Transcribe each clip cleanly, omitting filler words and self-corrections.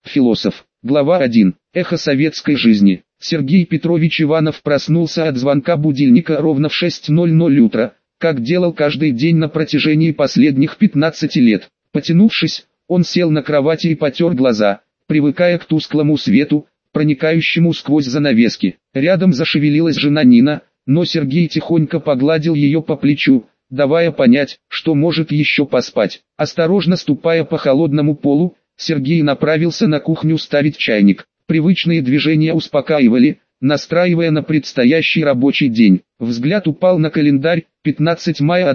Философ. Глава 1. Эхо советской жизни. Сергей Петрович Иванов проснулся от звонка будильника ровно в 6:00 утра, как делал каждый день на протяжении последних 15 лет. Потянувшись, он сел на кровати и потер глаза, привыкая к тусклому свету, проникающему сквозь занавески. Рядом зашевелилась жена Нина, но Сергей тихонько погладил ее по плечу, давая понять, что может еще поспать. Осторожно ступая по холодному полу, Сергей направился на кухню ставить чайник. Привычные движения успокаивали, настраивая на предстоящий рабочий день. Взгляд упал на календарь, 15 мая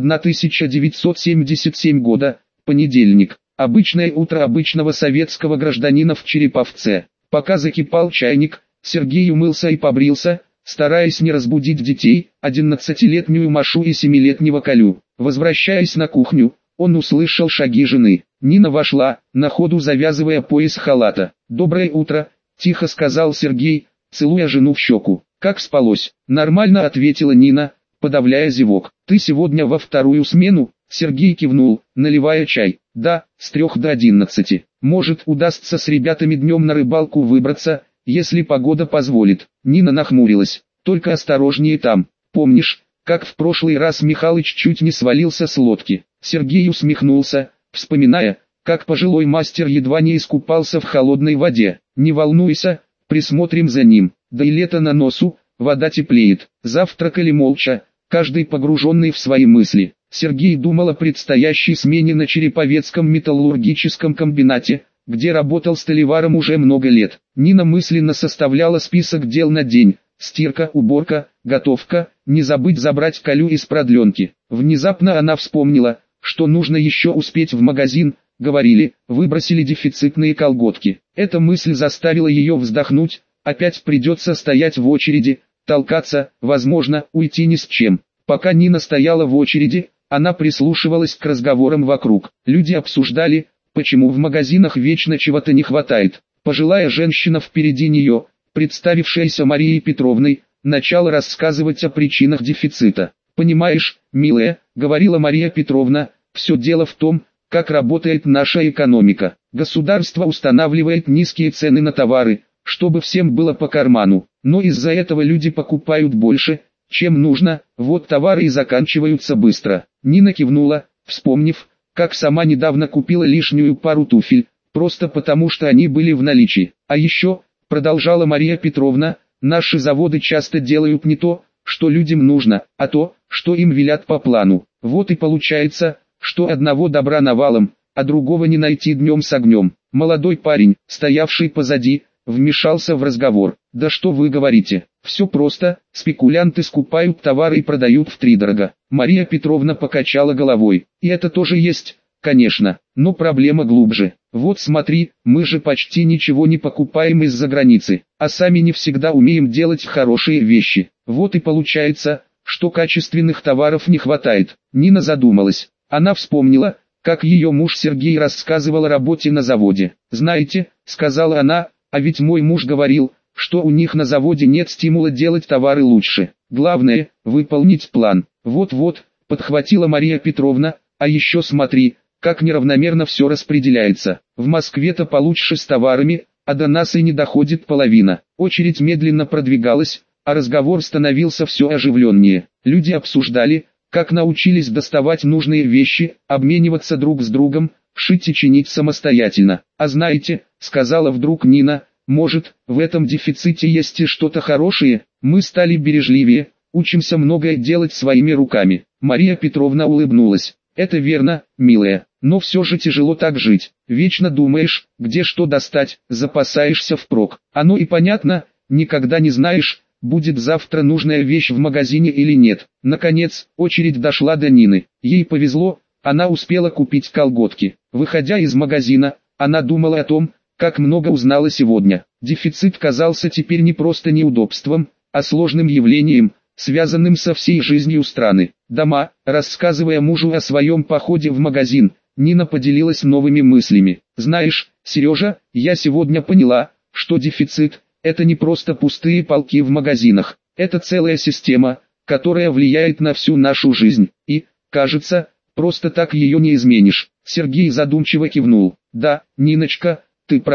1977 года, понедельник. Обычное утро обычного советского гражданина в Череповце. Пока закипал чайник, Сергей умылся и побрился, стараясь не разбудить детей, 11-летнюю Машу и 7-летнего Колю. Возвращаясь на кухню, он услышал шаги жены. Нина вошла, на ходу завязывая пояс халата. «Доброе утро», – тихо сказал Сергей, целуя жену в щеку. «Как спалось?» «Нормально», – ответила Нина, подавляя зевок. «Ты сегодня во вторую смену?» Сергей кивнул, наливая чай. «Да, с 3 до 11. Может, удастся с ребятами днем на рыбалку выбраться, если погода позволит». Нина нахмурилась. «Только осторожнее там. Помнишь, как в прошлый раз Михалыч чуть не свалился с лодки?» Сергей усмехнулся, вспоминая, как пожилой мастер едва не искупался в холодной воде. «Не волнуйся, присмотрим за ним. Да и лето на носу, вода теплеет». Завтракали молча, каждый погруженный в свои мысли. Сергей думал о предстоящей смене на Череповецком металлургическом комбинате, где работал столеваром уже много лет. Нина мысленно составляла список дел на день: стирка, уборка, готовка, не забыть забрать Колю из продленки. Внезапно она вспомнила, что нужно еще успеть в магазин. Говорили, выбросили дефицитные колготки. Эта мысль заставила ее вздохнуть, опять придется стоять в очереди, толкаться, возможно, уйти ни с чем. Пока Нина стояла в очереди, она прислушивалась к разговорам вокруг. Люди обсуждали, почему в магазинах вечно чего-то не хватает. Пожилая женщина впереди нее, представившаяся Марией Петровной, начала рассказывать о причинах дефицита. «Понимаешь, милая», — говорила Мария Петровна, — «все дело в том, как работает наша экономика. Государство устанавливает низкие цены на товары, чтобы всем было по карману, но из-за этого люди покупают больше, чем нужно, вот товары и заканчиваются быстро». Нина кивнула, вспомнив, как сама недавно купила лишнюю пару туфель, просто потому что они были в наличии. «А еще», — продолжала Мария Петровна, — «наши заводы часто делают не то, что людям нужно, а то, что им велят по плану. Вот и получается, что одного добра навалом, а другого не найти днем с огнем». Молодой парень, стоявший позади, вмешался в разговор. «Да что вы говорите, все просто, спекулянты скупают товары и продают втридорога». Мария Петровна покачала головой. «И это тоже есть, конечно, но проблема глубже. Вот смотри, мы же почти ничего не покупаем из-за границы, а сами не всегда умеем делать хорошие вещи. Вот и получается, что качественных товаров не хватает». Нина задумалась. Она вспомнила, как ее муж Сергей рассказывал о работе на заводе. «Знаете», — сказала она, — «а ведь мой муж говорил, что у них на заводе нет стимула делать товары лучше. Главное, выполнить план». «Вот-вот», — подхватила Мария Петровна, — «а еще смотри, как неравномерно все распределяется. В Москве-то получше с товарами, а до нас и не доходит половина». Очередь медленно продвигалась, а разговор становился все оживленнее. Люди обсуждали, как научились доставать нужные вещи, обмениваться друг с другом, шить и чинить самостоятельно. «А знаете», — сказала вдруг Нина, — «может, в этом дефиците есть и что-то хорошее? Мы стали бережливее, учимся многое делать своими руками». Мария Петровна улыбнулась. «Это верно, милая, но все же тяжело так жить. Вечно думаешь, где что достать, запасаешься впрок. Оно и понятно, никогда не знаешь, будет завтра нужная вещь в магазине или нет». Наконец, очередь дошла до Нины. Ей повезло, она успела купить колготки. Выходя из магазина, она думала о том, как много узнала сегодня. Дефицит казался теперь не просто неудобством, а сложным явлением, связанным со всей жизнью страны. Дома, рассказывая мужу о своем походе в магазин, Нина поделилась новыми мыслями. «Знаешь, Сережа, я сегодня поняла, что дефицит – это не просто пустые полки в магазинах. Это целая система, которая влияет на всю нашу жизнь. И, кажется, просто так ее не изменишь». Сергей задумчиво кивнул. «Да, Ниночка, ты права.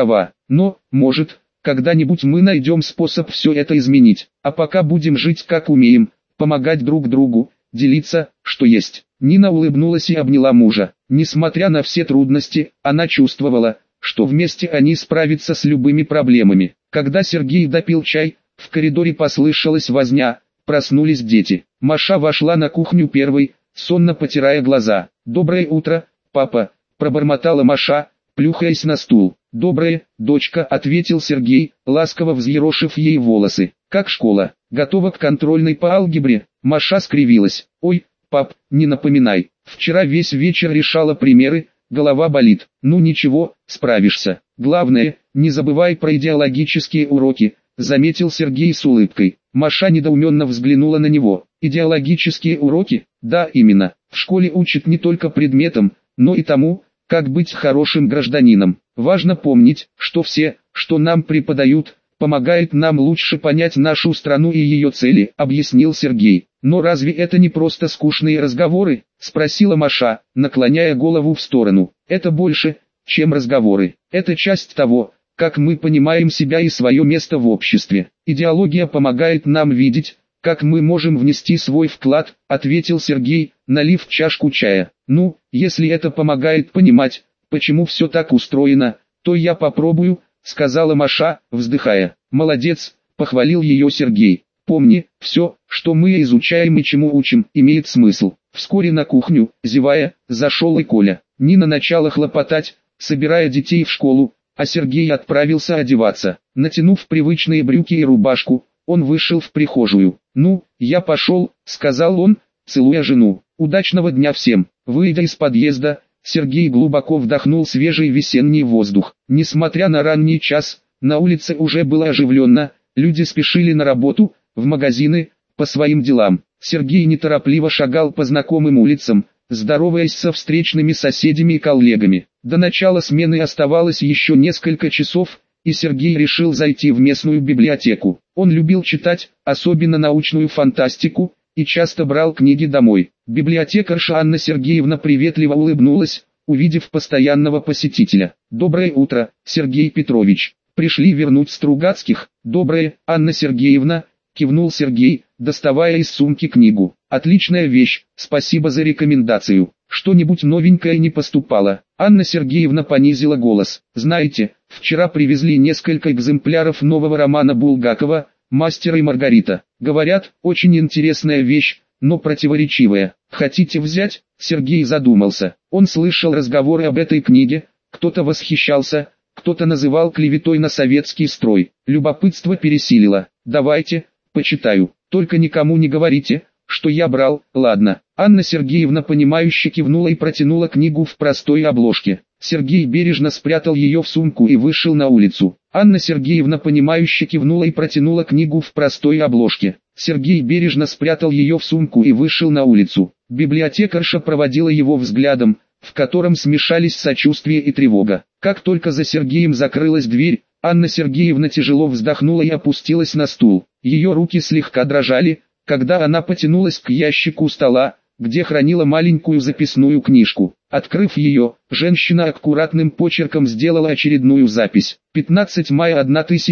Но, может, когда-нибудь мы найдем способ все это изменить. А пока будем жить как умеем, помогать друг другу, делиться, что есть». Нина улыбнулась и обняла мужа. Несмотря на все трудности, она чувствовала, что вместе они справятся с любыми проблемами. Когда Сергей допил чай, в коридоре послышалась возня, проснулись дети. Маша вошла на кухню первой, сонно потирая глаза. «Доброе утро, папа», – пробормотала Маша, плюхаясь на стул. «Доброе, дочка», – ответил Сергей, ласково взъерошив ей волосы. «Как школа? Готова к контрольной по алгебре?» Маша скривилась. «Ой, пап, не напоминай. Вчера весь вечер решала примеры, голова болит». «Ну ничего, справишься. Главное, не забывай про идеологические уроки», – заметил Сергей с улыбкой. Маша недоуменно взглянула на него. «Идеологические уроки?» «Да, именно. В школе учат не только предметам, но и тому, как быть хорошим гражданином. Важно помнить, что все, что нам преподают, помогает нам лучше понять нашу страну и ее цели», – объяснил Сергей. «Но разве это не просто скучные разговоры?» – спросила Маша, наклоняя голову в сторону. «Это больше, чем разговоры. Это часть того, как мы понимаем себя и свое место в обществе. Идеология помогает нам видеть, как мы можем внести свой вклад», – ответил Сергей, налив чашку чая. «Ну, если это помогает понимать, почему все так устроено, то я попробую», – сказала Маша, вздыхая. «Молодец», – похвалил ее Сергей. «Помни, все, что мы изучаем и чему учим, имеет смысл». Вскоре на кухню, зевая, зашел и Коля. Нина начала хлопотать, собирая детей в школу, а Сергей отправился одеваться. Натянув привычные брюки и рубашку, он вышел в прихожую. «Ну, я пошел», — сказал он, целуя жену. «Удачного дня всем». Выйдя из подъезда, Сергей глубоко вдохнул свежий весенний воздух. Несмотря на ранний час, на улице уже было оживленно, люди спешили на работу, в магазины, по своим делам. Сергей неторопливо шагал по знакомым улицам, здороваясь со встречными соседями и коллегами. До начала смены оставалось еще несколько часов, и Сергей решил зайти в местную библиотеку. Он любил читать, особенно научную фантастику, и часто брал книги домой. Библиотекарша Анна Сергеевна приветливо улыбнулась, увидев постоянного посетителя. «Доброе утро, Сергей Петрович. Пришли вернуть Стругацких?» «Доброе, Анна Сергеевна», — кивнул Сергей, доставая из сумки книгу. «Отличная вещь, спасибо за рекомендацию. Что-нибудь новенькое не поступало?» Анна Сергеевна понизила голос. «Знаете, вчера привезли несколько экземпляров нового романа Булгакова «Мастер и Маргарита». Говорят, очень интересная вещь, но противоречивая. Хотите взять?» Сергей задумался. Он слышал разговоры об этой книге, кто-то восхищался, кто-то называл клеветой на советский строй. Любопытство пересилило. «Давайте, почитаю. Только никому не говорите, что я брал». «Ладно». Анна Сергеевна понимающе кивнула и протянула книгу в простой обложке. Сергей бережно спрятал ее в сумку и вышел на улицу. Анна Сергеевна понимающе кивнула и протянула книгу в простой обложке. Сергей бережно спрятал ее в сумку и вышел на улицу. Библиотекарша проводила его взглядом, в котором смешались сочувствие и тревога. Как только за Сергеем закрылась дверь, Анна Сергеевна тяжело вздохнула и опустилась на стул. Ее руки слегка дрожали, когда она потянулась к ящику стола, где хранила маленькую записную книжку. Открыв ее, женщина аккуратным почерком сделала очередную запись. 15 мая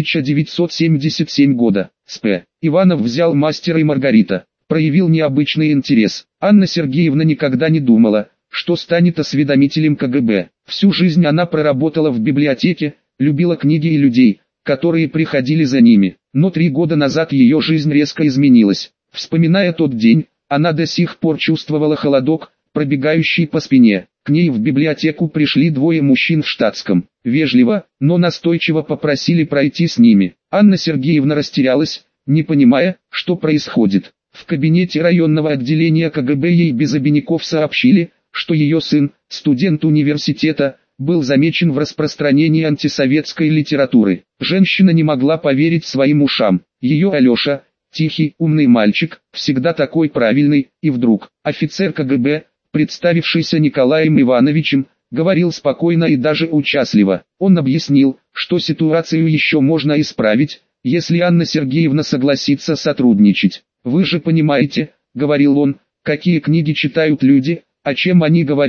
1977 года. Сп. Иванов взял «Мастера и Маргарита». Проявил необычный интерес. Анна Сергеевна никогда не думала, что станет осведомителем КГБ. Всю жизнь она проработала в библиотеке, любила книги и людей, которые приходили за ними. Но 3 года назад ее жизнь резко изменилась. Вспоминая тот день, она до сих пор чувствовала холодок, пробегающий по спине. К ней в библиотеку пришли 2 мужчин в штатском. Вежливо, но настойчиво попросили пройти с ними. Анна Сергеевна растерялась, не понимая, что происходит. В кабинете районного отделения КГБ ей без обиняков сообщили, что ее сын, студент университета, был замечен в распространении антисоветской литературы. Женщина не могла поверить своим ушам. Ее Алеша, тихий, умный мальчик, всегда такой правильный, и вдруг, офицер КГБ, представившийся Николаем Ивановичем, говорил спокойно и даже участливо. Он объяснил, что ситуацию еще можно исправить, если Анна Сергеевна согласится сотрудничать. «Вы же понимаете, — говорил он, — какие книги читают люди, о чем они говорят,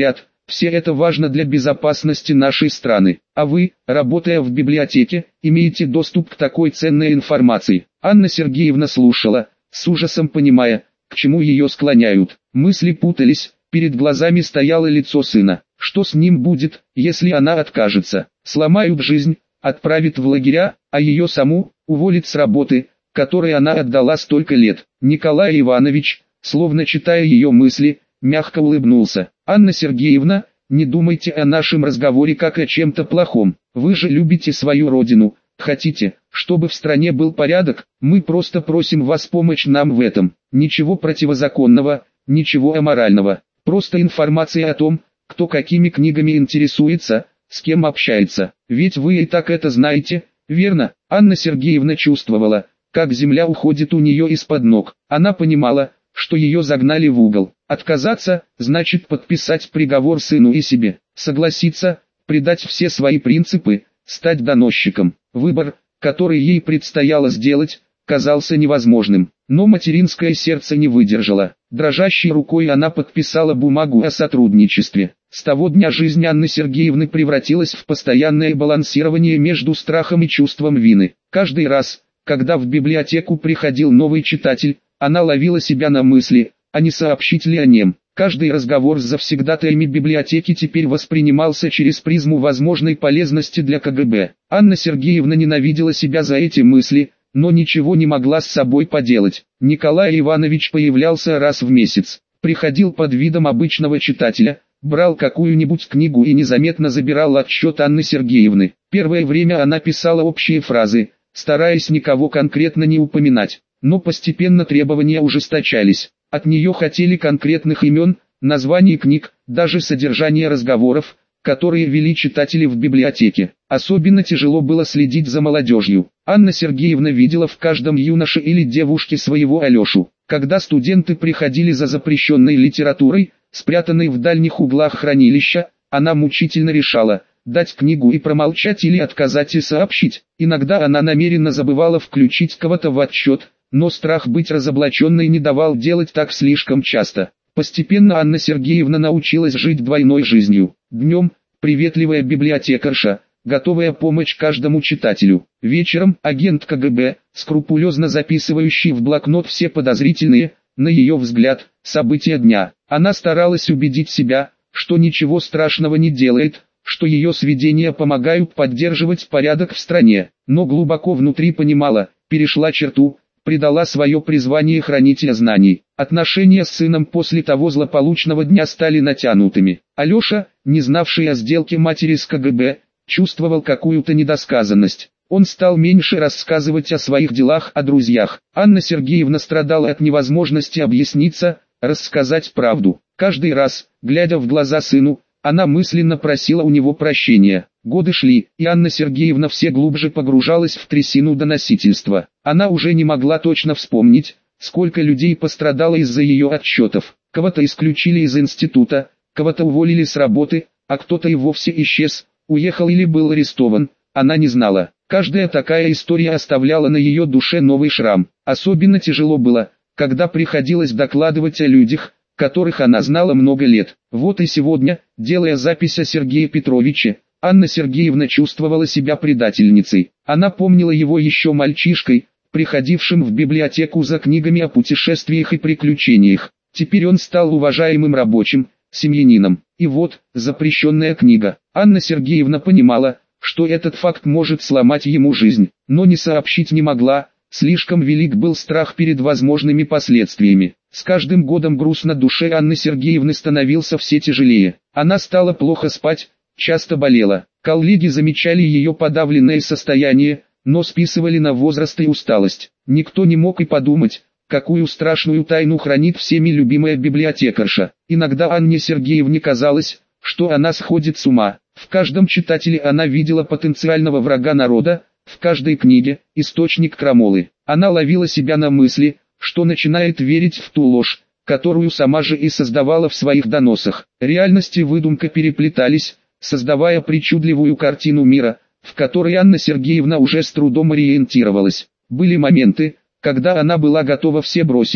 Все это важно для безопасности нашей страны. А вы, работая в библиотеке, имеете доступ к такой ценной информации. Анна Сергеевна слушала, с ужасом понимая, к чему ее склоняют. Мысли путались, перед глазами стояло лицо сына. Что с ним будет, если она откажется? Сломают жизнь, отправят в лагеря, а ее саму уволят с работы, которой она отдала столько лет. Николай Иванович, словно читая ее мысли, мягко улыбнулся. «Анна Сергеевна, не думайте о нашем разговоре как о чем-то плохом. Вы же любите свою родину, хотите, чтобы в стране был порядок, мы просто просим вас помочь нам в этом. Ничего противозаконного, ничего аморального, просто информация о том, кто какими книгами интересуется, с кем общается. Ведь вы и так это знаете, верно?» Анна Сергеевна чувствовала, как земля уходит у нее из-под ног. Она понимала, что ее загнали в угол. Отказаться, значит подписать приговор сыну и себе. Согласиться, предать все свои принципы, стать доносчиком. Выбор, который ей предстояло сделать, казался невозможным. Но материнское сердце не выдержало. Дрожащей рукой она подписала бумагу о сотрудничестве. С того дня жизнь Анны Сергеевны превратилась в постоянное балансирование между страхом и чувством вины. Каждый раз, когда в библиотеку приходил новый читатель, она ловила себя на мысли, а не сообщить ли о нем. Каждый разговор с завсегдатаями библиотеки теперь воспринимался через призму возможной полезности для КГБ. Анна Сергеевна ненавидела себя за эти мысли, но ничего не могла с собой поделать. Николай Иванович появлялся раз в месяц, приходил под видом обычного читателя, брал какую-нибудь книгу и незаметно забирал отчет Анны Сергеевны. Первое время она писала общие фразы, стараясь никого конкретно не упоминать, но постепенно требования ужесточались. От нее хотели конкретных имен, названий книг, даже содержания разговоров, которые вели читатели в библиотеке. Особенно тяжело было следить за молодежью. Анна Сергеевна видела в каждом юноше или девушке своего Алешу. Когда студенты приходили за запрещенной литературой, спрятанной в дальних углах хранилища, она мучительно решала, дать книгу и промолчать или отказать и сообщить. Иногда она намеренно забывала включить кого-то в отчет, но страх быть разоблаченной не давал делать так слишком часто. Постепенно Анна Сергеевна научилась жить двойной жизнью. Днем – приветливая библиотекарша, готовая помочь каждому читателю. Вечером – агент КГБ, скрупулезно записывающий в блокнот все подозрительные, на ее взгляд, события дня. Она старалась убедить себя, что ничего страшного не делает, что ее сведения помогают поддерживать порядок в стране, но глубоко внутри понимала, перешла черту, предала свое призвание хранителя знаний. Отношения с сыном после того злополучного дня стали натянутыми. Алеша, не знавший о сделке матери с КГБ, чувствовал какую-то недосказанность. Он стал меньше рассказывать о своих делах, о друзьях. Анна Сергеевна страдала от невозможности объясниться, рассказать правду. Каждый раз, глядя в глаза сыну, она мысленно просила у него прощения. Годы шли, и Анна Сергеевна все глубже погружалась в трясину доносительства. Она уже не могла точно вспомнить, сколько людей пострадало из-за ее отчетов. Кого-то исключили из института, кого-то уволили с работы, а кто-то и вовсе исчез, уехал или был арестован. Она не знала. Каждая такая история оставляла на ее душе новый шрам. Особенно тяжело было, когда приходилось докладывать о людях, которых она знала много лет. Вот и сегодня, делая запись о Сергее Петровиче, Анна Сергеевна чувствовала себя предательницей. Она помнила его еще мальчишкой, приходившим в библиотеку за книгами о путешествиях и приключениях. Теперь он стал уважаемым рабочим, семьянином. И вот, запрещенная книга. Анна Сергеевна понимала, что этот факт может сломать ему жизнь, но не сообщить не могла, слишком велик был страх перед возможными последствиями. С каждым годом груз на душе Анны Сергеевны становился все тяжелее. Она стала плохо спать, часто болела. Коллеги замечали ее подавленное состояние, но списывали на возраст и усталость. Никто не мог и подумать, какую страшную тайну хранит всеми любимая библиотекарша. Иногда Анне Сергеевне казалось, что она сходит с ума. В каждом читателе она видела потенциального врага народа, в каждой книге – источник крамолы. Она ловила себя на мысли, что начинает верить в ту ложь, которую сама же и создавала в своих доносах. Реальность и выдумка переплетались, создавая причудливую картину мира, в которой Анна Сергеевна уже с трудом ориентировалась. Были моменты, когда она была готова все бросить,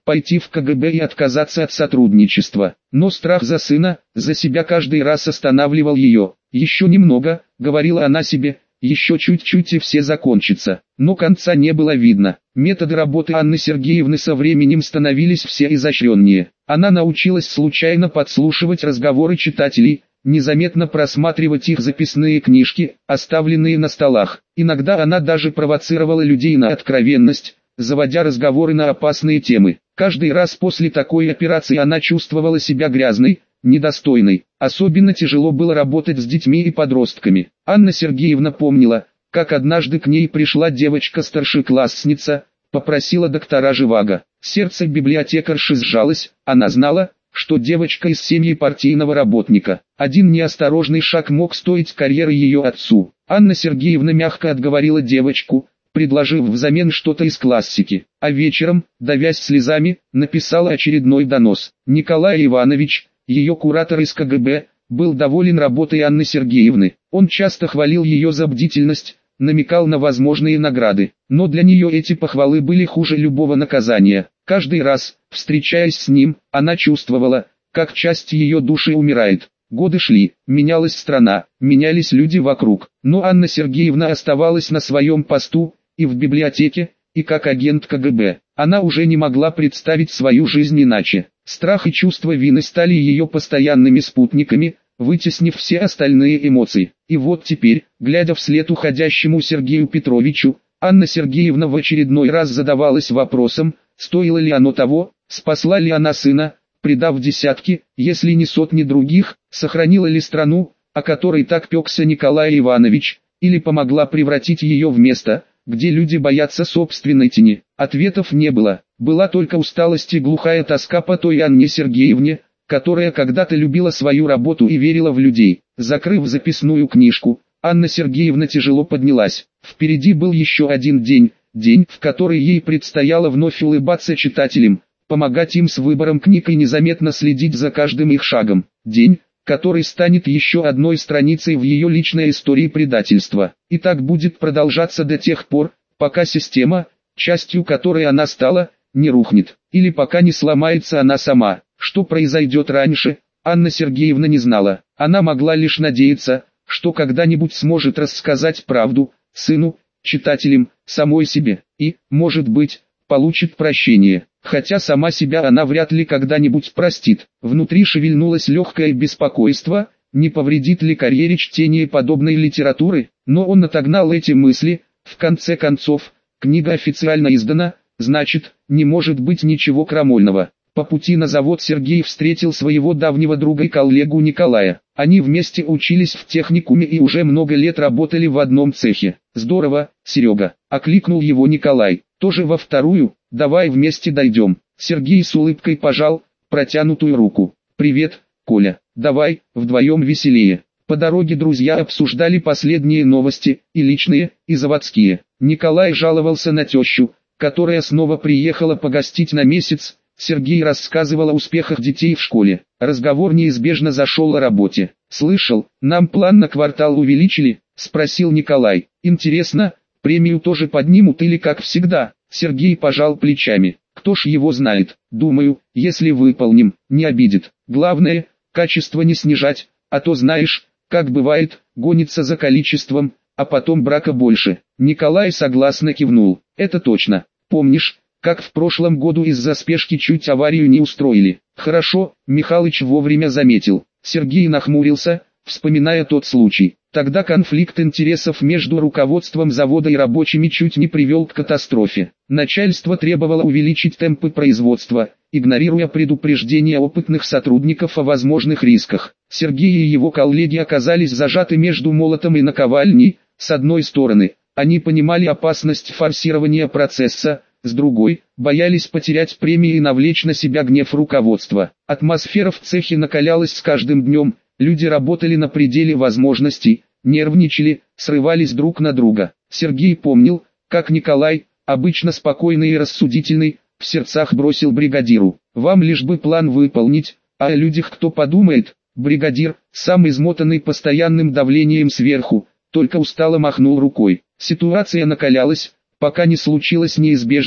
пойти в КГБ и отказаться от сотрудничества. Но страх за сына, за себя каждый раз останавливал ее. «Еще немного», — говорила она себе, — «еще чуть-чуть и все закончится». Но конца не было видно. Методы работы Анны Сергеевны со временем становились все изощреннее. Она научилась случайно подслушивать разговоры читателей, незаметно просматривать их записные книжки, оставленные на столах. Иногда она даже провоцировала людей на откровенность, заводя разговоры на опасные темы. Каждый раз после такой операции она чувствовала себя грязной, недостойной. Особенно тяжело было работать с детьми и подростками. Анна Сергеевна помнила, как однажды к ней пришла девочка-старшеклассница, попросила доктора Живаго. Сердце библиотекарши сжалось, она знала, что девочка из семьи партийного работника. Один неосторожный шаг мог стоить карьеры ее отцу. Анна Сергеевна мягко отговорила девочку, предложив взамен что-то из классики. А вечером, давясь слезами, написала очередной донос. Николай Иванович, ее куратор из КГБ, был доволен работой Анны Сергеевны. Он часто хвалил ее за бдительность, намекал на возможные награды. Но для нее эти похвалы были хуже любого наказания. Каждый раз, встречаясь с ним, она чувствовала, как часть ее души умирает. Годы шли, менялась страна, менялись люди вокруг. Но Анна Сергеевна оставалась на своем посту, и в библиотеке, и как агент КГБ. Она уже не могла представить свою жизнь иначе. Страх и чувство вины стали ее постоянными спутниками, вытеснив все остальные эмоции. И вот теперь, глядя вслед уходящему Сергею Петровичу, Анна Сергеевна в очередной раз задавалась вопросом, стоило ли оно того, спасла ли она сына, предав десятки, если не сотни других, сохранила ли страну, о которой так пекся Николай Иванович, или помогла превратить ее в место, где люди боятся собственной тени. Ответов не было, была только усталость и глухая тоска по той Анне Сергеевне, которая когда-то любила свою работу и верила в людей. Закрыв записную книжку, Анна Сергеевна тяжело поднялась. Впереди был еще один день, в который ей предстояло вновь улыбаться читателям, помогать им с выбором книг и незаметно следить за каждым их шагом. День, который станет еще одной страницей в ее личной истории предательства. И так будет продолжаться до тех пор, пока система, частью которой она стала, не рухнет, или пока не сломается она сама. Что произойдет раньше, Анна Сергеевна не знала. Она могла лишь надеяться, что когда-нибудь сможет рассказать правду сыну, читателям, самой себе, и, может быть, получит прощение. Хотя сама себя она вряд ли когда-нибудь простит. Внутри шевельнулось легкое беспокойство, не повредит ли карьере чтение подобной литературы, но он отогнал эти мысли. В конце концов, книга официально издана, значит, не может быть ничего крамольного. По пути на завод Сергей встретил своего давнего друга и коллегу Николая. Они вместе учились в техникуме и уже много лет работали в одном цехе. «Здорово, Серега», — окликнул его Николай. «Тоже во вторую, давай вместе дойдем». Сергей с улыбкой пожал протянутую руку. «Привет, Коля, давай, вдвоем веселее». По дороге друзья обсуждали последние новости, и личные, и заводские. Николай жаловался на тещу, которая снова приехала погостить на месяц. Сергей рассказывал о успехах детей в школе. Разговор неизбежно зашел о работе. «Слышал, нам план на квартал увеличили?» – спросил Николай. «Интересно, премию тоже поднимут или как всегда?» Сергей пожал плечами. «Кто ж его знает? Думаю, если выполним, не обидит. Главное, качество не снижать, а то знаешь, как бывает, гонится за количеством, а потом брака больше». Николай согласно кивнул. «Это точно. Помнишь, как в прошлом году из-за спешки чуть аварию не устроили?» «Хорошо», Михалыч вовремя заметил. Сергей нахмурился, вспоминая тот случай. Тогда конфликт интересов между руководством завода и рабочими чуть не привел к катастрофе. Начальство требовало увеличить темпы производства, игнорируя предупреждения опытных сотрудников о возможных рисках. Сергей и его коллеги оказались зажаты между молотом и наковальней. С одной стороны, они понимали опасность форсирования процесса, с другой, боялись потерять премии и навлечь на себя гнев руководства. Атмосфера в цехе накалялась с каждым днем, люди работали на пределе возможностей, нервничали, срывались друг на друга. Сергей помнил, как Николай, обычно спокойный и рассудительный, в сердцах бросил бригадиру: «Вам лишь бы план выполнить, а о людях кто подумает?» Бригадир, сам измотанный постоянным давлением сверху, только устало махнул рукой. Ситуация накалялась, пока не случилось неизбежное,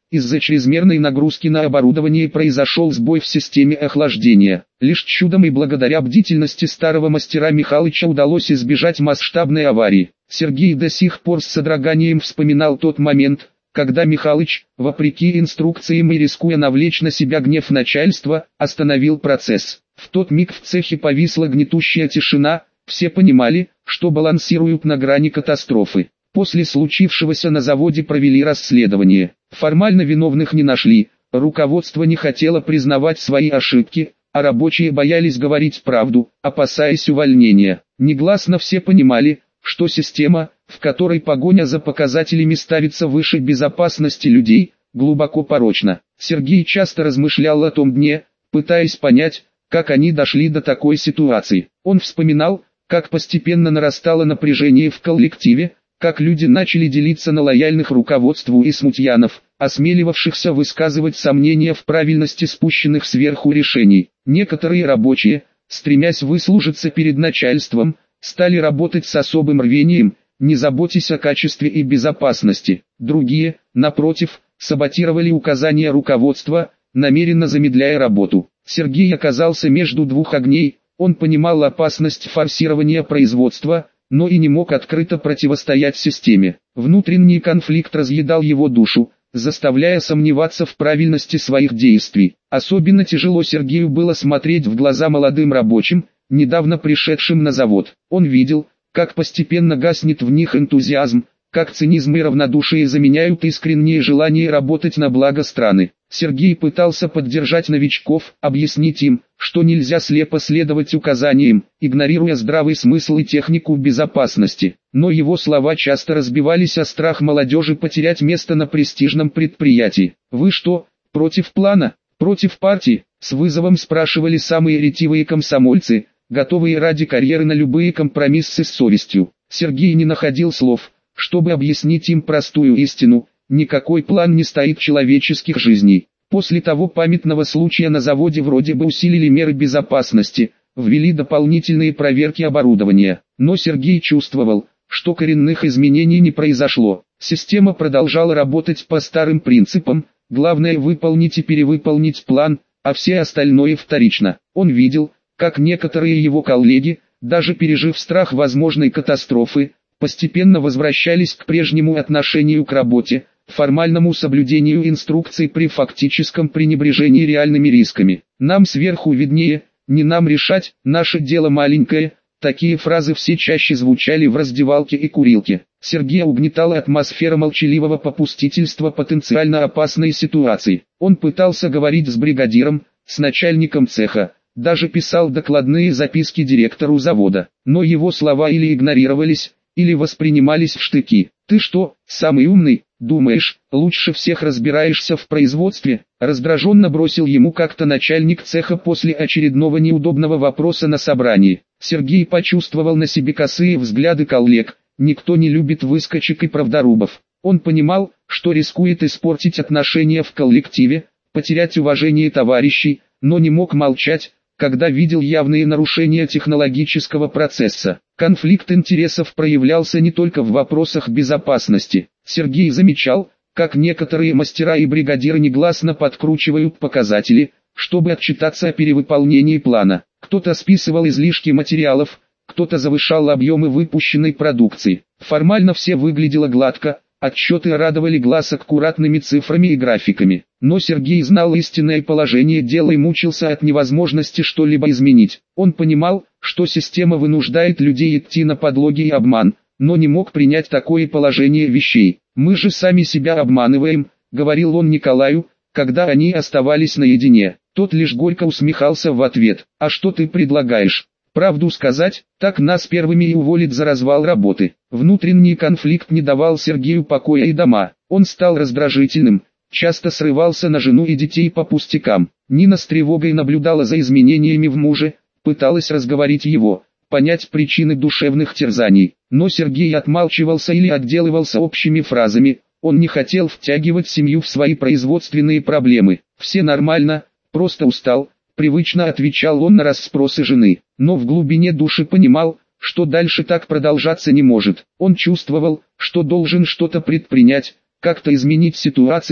из-за чрезмерной нагрузки на оборудование произошел сбой в системе охлаждения. Лишь чудом и благодаря бдительности старого мастера Михалыча удалось избежать масштабной аварии. Сергей до сих пор с содроганием вспоминал тот момент, когда Михалыч, вопреки инструкциям и рискуя навлечь на себя гнев начальства, остановил процесс. В тот миг в цехе повисла гнетущая тишина, все понимали, что балансируют на грани катастрофы. После случившегося на заводе провели расследование. Формально виновных не нашли, руководство не хотело признавать свои ошибки, а рабочие боялись говорить правду, опасаясь увольнения. Негласно все понимали, что система, в которой погоня за показателями ставится выше безопасности людей, глубоко порочна. Сергей часто размышлял о том дне, пытаясь понять, как они дошли до такой ситуации. Он вспоминал, как постепенно нарастало напряжение в коллективе, как люди начали делиться на лояльных руководству и смутьянов, осмеливавшихся высказывать сомнения в правильности спущенных сверху решений. Некоторые рабочие, стремясь выслужиться перед начальством, стали работать с особым рвением, не заботясь о качестве и безопасности. Другие, напротив, саботировали указания руководства, намеренно замедляя работу. Сергей оказался между двух огней, он понимал опасность форсирования производства, но и не мог открыто противостоять системе. Внутренний конфликт разъедал его душу, заставляя сомневаться в правильности своих действий. Особенно тяжело Сергею было смотреть в глаза молодым рабочим, недавно пришедшим на завод. Он видел, как постепенно гаснет в них энтузиазм, как цинизм и равнодушие заменяют искреннее желание работать на благо страны. Сергей пытался поддержать новичков, объяснить им, что нельзя слепо следовать указаниям, игнорируя здравый смысл и технику безопасности. Но его слова часто разбивались о страх молодежи потерять место на престижном предприятии. «Вы что, против плана? Против партии?» — с вызовом спрашивали самые ретивые комсомольцы, готовые ради карьеры на любые компромиссы с совестью. Сергей не находил слов, чтобы объяснить им простую истину: никакой план не стоит человеческих жизней. После того памятного случая на заводе вроде бы усилили меры безопасности, ввели дополнительные проверки оборудования. Но Сергей чувствовал, что коренных изменений не произошло. Система продолжала работать по старым принципам, главное выполнить и перевыполнить план, а все остальное вторично. Он видел, как некоторые его коллеги, даже пережив страх возможной катастрофы, постепенно возвращались к прежнему отношению к работе, формальному соблюдению инструкций при фактическом пренебрежении реальными рисками. «Нам сверху виднее, не нам решать, наше дело маленькое». Такие фразы все чаще звучали в раздевалке и курилке. Сергея угнетала атмосфера молчаливого попустительства потенциально опасной ситуации. Он пытался говорить с бригадиром, с начальником цеха, даже писал докладные записки директору завода. Но его слова или игнорировались, или воспринимались в штыки. «Ты что, самый умный, думаешь, лучше всех разбираешься в производстве?» Раздраженно бросил ему как-то начальник цеха после очередного неудобного вопроса на собрании. Сергей почувствовал на себе косые взгляды коллег. Никто не любит выскочек и правдорубов. Он понимал, что рискует испортить отношения в коллективе, потерять уважение товарищей, но не мог молчать, когда видел явные нарушения технологического процесса. Конфликт интересов проявлялся не только в вопросах безопасности. Сергей замечал, как некоторые мастера и бригадиры негласно подкручивают показатели, чтобы отчитаться о перевыполнении плана. Кто-то списывал излишки материалов, кто-то завышал объемы выпущенной продукции. Формально все выглядело гладко, отчеты радовали глаз аккуратными цифрами и графиками. Но Сергей знал истинное положение дела и мучился от невозможности что-либо изменить. Он понимал, что система вынуждает людей идти на подлоги и обман, но не мог принять такое положение вещей. «Мы же сами себя обманываем», — говорил он Николаю, когда они оставались наедине. Тот лишь горько усмехался в ответ. «А что ты предлагаешь? Правду сказать, так нас первыми и уволят за развал работы». Внутренний конфликт не давал Сергею покоя и дома. Он стал раздражительным, часто срывался на жену и детей по пустякам. Нина с тревогой наблюдала за изменениями в муже, пыталась разговорить его, понять причины душевных терзаний. Но Сергей отмалчивался или отделывался общими фразами. Он не хотел втягивать семью в свои производственные проблемы. «Все нормально, просто устал», — привычно отвечал он на расспросы жены. Но в глубине души понимал, что дальше так продолжаться не может. Он чувствовал, что должен что-то предпринять, как-то изменить ситуацию,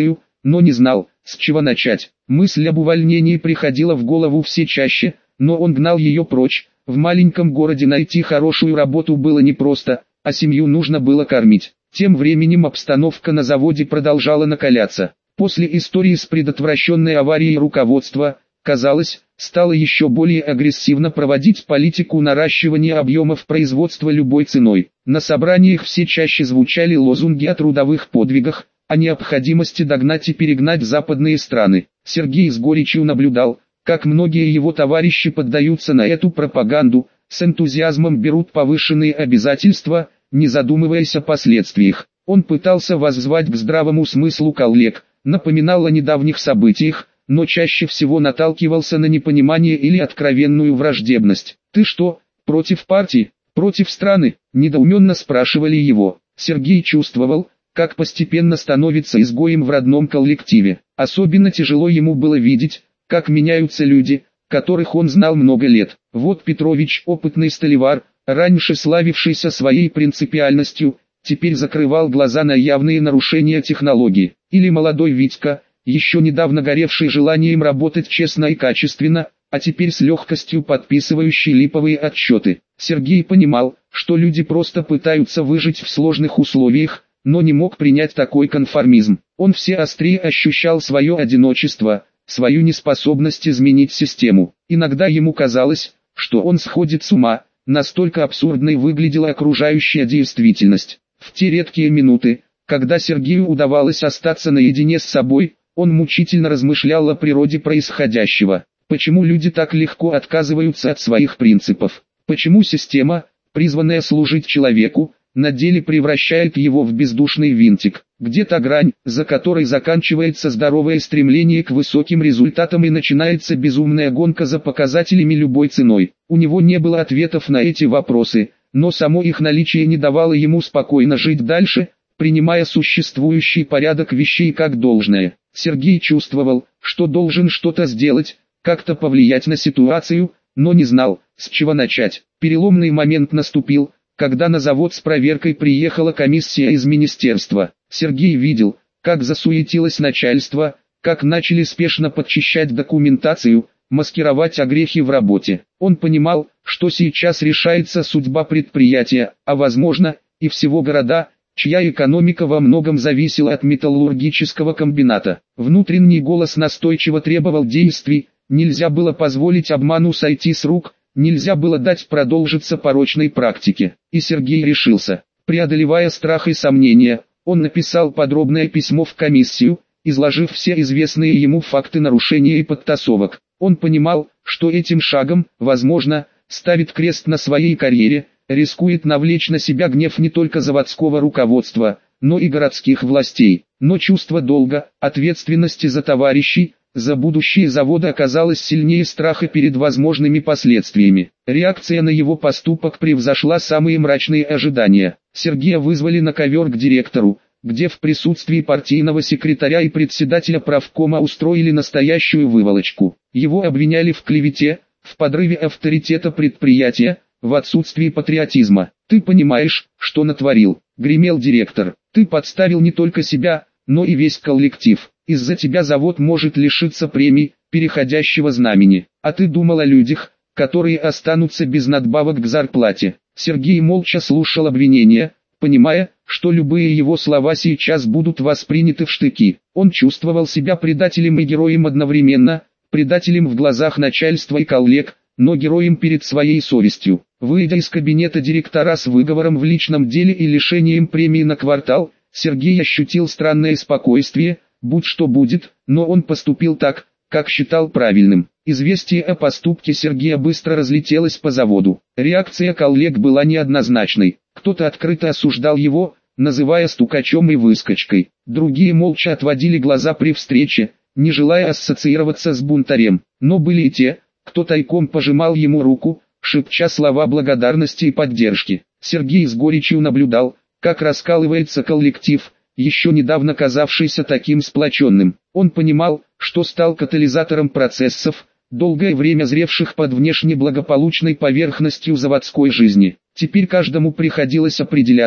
но не знал, с чего начать. Мысль об увольнении приходила в голову все чаще, но он гнал ее прочь. В маленьком городе найти хорошую работу было непросто, а семью нужно было кормить. Тем временем обстановка на заводе продолжала накаляться. После истории с предотвращенной аварией руководство, казалось, стало еще более агрессивно проводить политику наращивания объемов производства любой ценой. На собраниях все чаще звучали лозунги о трудовых подвигах, о необходимости догнать и перегнать западные страны. Сергей с горечью наблюдал, как многие его товарищи поддаются на эту пропаганду, с энтузиазмом берут повышенные обязательства, не задумываясь о последствиях. Он пытался воззвать к здравому смыслу коллег, напоминал о недавних событиях, но чаще всего наталкивался на непонимание или откровенную враждебность. «Ты что, против партии, против страны?» – недоуменно спрашивали его. Сергей чувствовал, как постепенно становится изгоем в родном коллективе. Особенно тяжело ему было видеть, как меняются люди, которых он знал много лет. Вот Петрович, опытный столевар, раньше славившийся своей принципиальностью, теперь закрывал глаза на явные нарушения технологии. Или молодой Витька, еще недавно горевший желанием работать честно и качественно, а теперь с легкостью подписывающий липовые отчеты. Сергей понимал, что люди просто пытаются выжить в сложных условиях, но не мог принять такой конформизм. Он все острее ощущал свое одиночество, свою неспособность изменить систему. Иногда ему казалось, что он сходит с ума, настолько абсурдной выглядела окружающая действительность. В те редкие минуты, когда Сергею удавалось остаться наедине с собой, он мучительно размышлял о природе происходящего. Почему люди так легко отказываются от своих принципов? Почему система, призванная служить человеку, на деле превращает его в бездушный винтик? Где та грань, за которой заканчивается здоровое стремление к высоким результатам и начинается безумная гонка за показателями любой ценой? У него не было ответов на эти вопросы, но само их наличие не давало ему спокойно жить дальше, принимая существующий порядок вещей как должное. Сергей чувствовал, что должен что-то сделать, как-то повлиять на ситуацию, но не знал, с чего начать. Переломный момент наступил, когда на завод с проверкой приехала комиссия из министерства. Сергей видел, как засуетилось начальство, как начали спешно подчищать документацию, маскировать огрехи в работе. Он понимал, что сейчас решается судьба предприятия, а возможно, и всего города, чья экономика во многом зависела от металлургического комбината. Внутренний голос настойчиво требовал действий, нельзя было позволить обману сойти с рук, нельзя было дать продолжиться порочной практике. И Сергей решился. Преодолевая страх и сомнения, он написал подробное письмо в комиссию, изложив все известные ему факты нарушения и подтасовок. Он понимал, что этим шагом, возможно, ставит крест на своей карьере, рискует навлечь на себя гнев не только заводского руководства, но и городских властей. Но чувство долга, ответственности за товарищей, за будущее завода оказалось сильнее страха перед возможными последствиями. Реакция на его поступок превзошла самые мрачные ожидания. Сергея вызвали на ковер к директору, где в присутствии партийного секретаря и председателя правкома устроили настоящую выволочку. Его обвиняли в клевете, в подрыве авторитета предприятия, в отсутствии патриотизма. «Ты понимаешь, что натворил?» — гремел директор. «Ты подставил не только себя, но и весь коллектив. Из-за тебя завод может лишиться премий, переходящего знамени. А ты думал о людях, которые останутся без надбавок к зарплате». Сергей молча слушал обвинения, понимая, что любые его слова сейчас будут восприняты в штыки. Он чувствовал себя предателем и героем одновременно, предателем в глазах начальства и коллег, но героем перед своей совестью. Выйдя из кабинета директора с выговором в личном деле и лишением премии на квартал, Сергей ощутил странное спокойствие, будь что будет, но он поступил так, как считал правильным. Известие о поступке Сергея быстро разлетелось по заводу. Реакция коллег была неоднозначной. Кто-то открыто осуждал его, называя стукачом и выскочкой. Другие молча отводили глаза при встрече, не желая ассоциироваться с бунтарем. Но были и те, кто тайком пожимал ему руку, шепча слова благодарности и поддержки. Сергей с горечью наблюдал, как раскалывается коллектив, еще недавно казавшийся таким сплоченным. Он понимал, что стал катализатором процессов, долгое время зревших под внешне благополучной поверхностью заводской жизни. Теперь каждому приходилось определяться,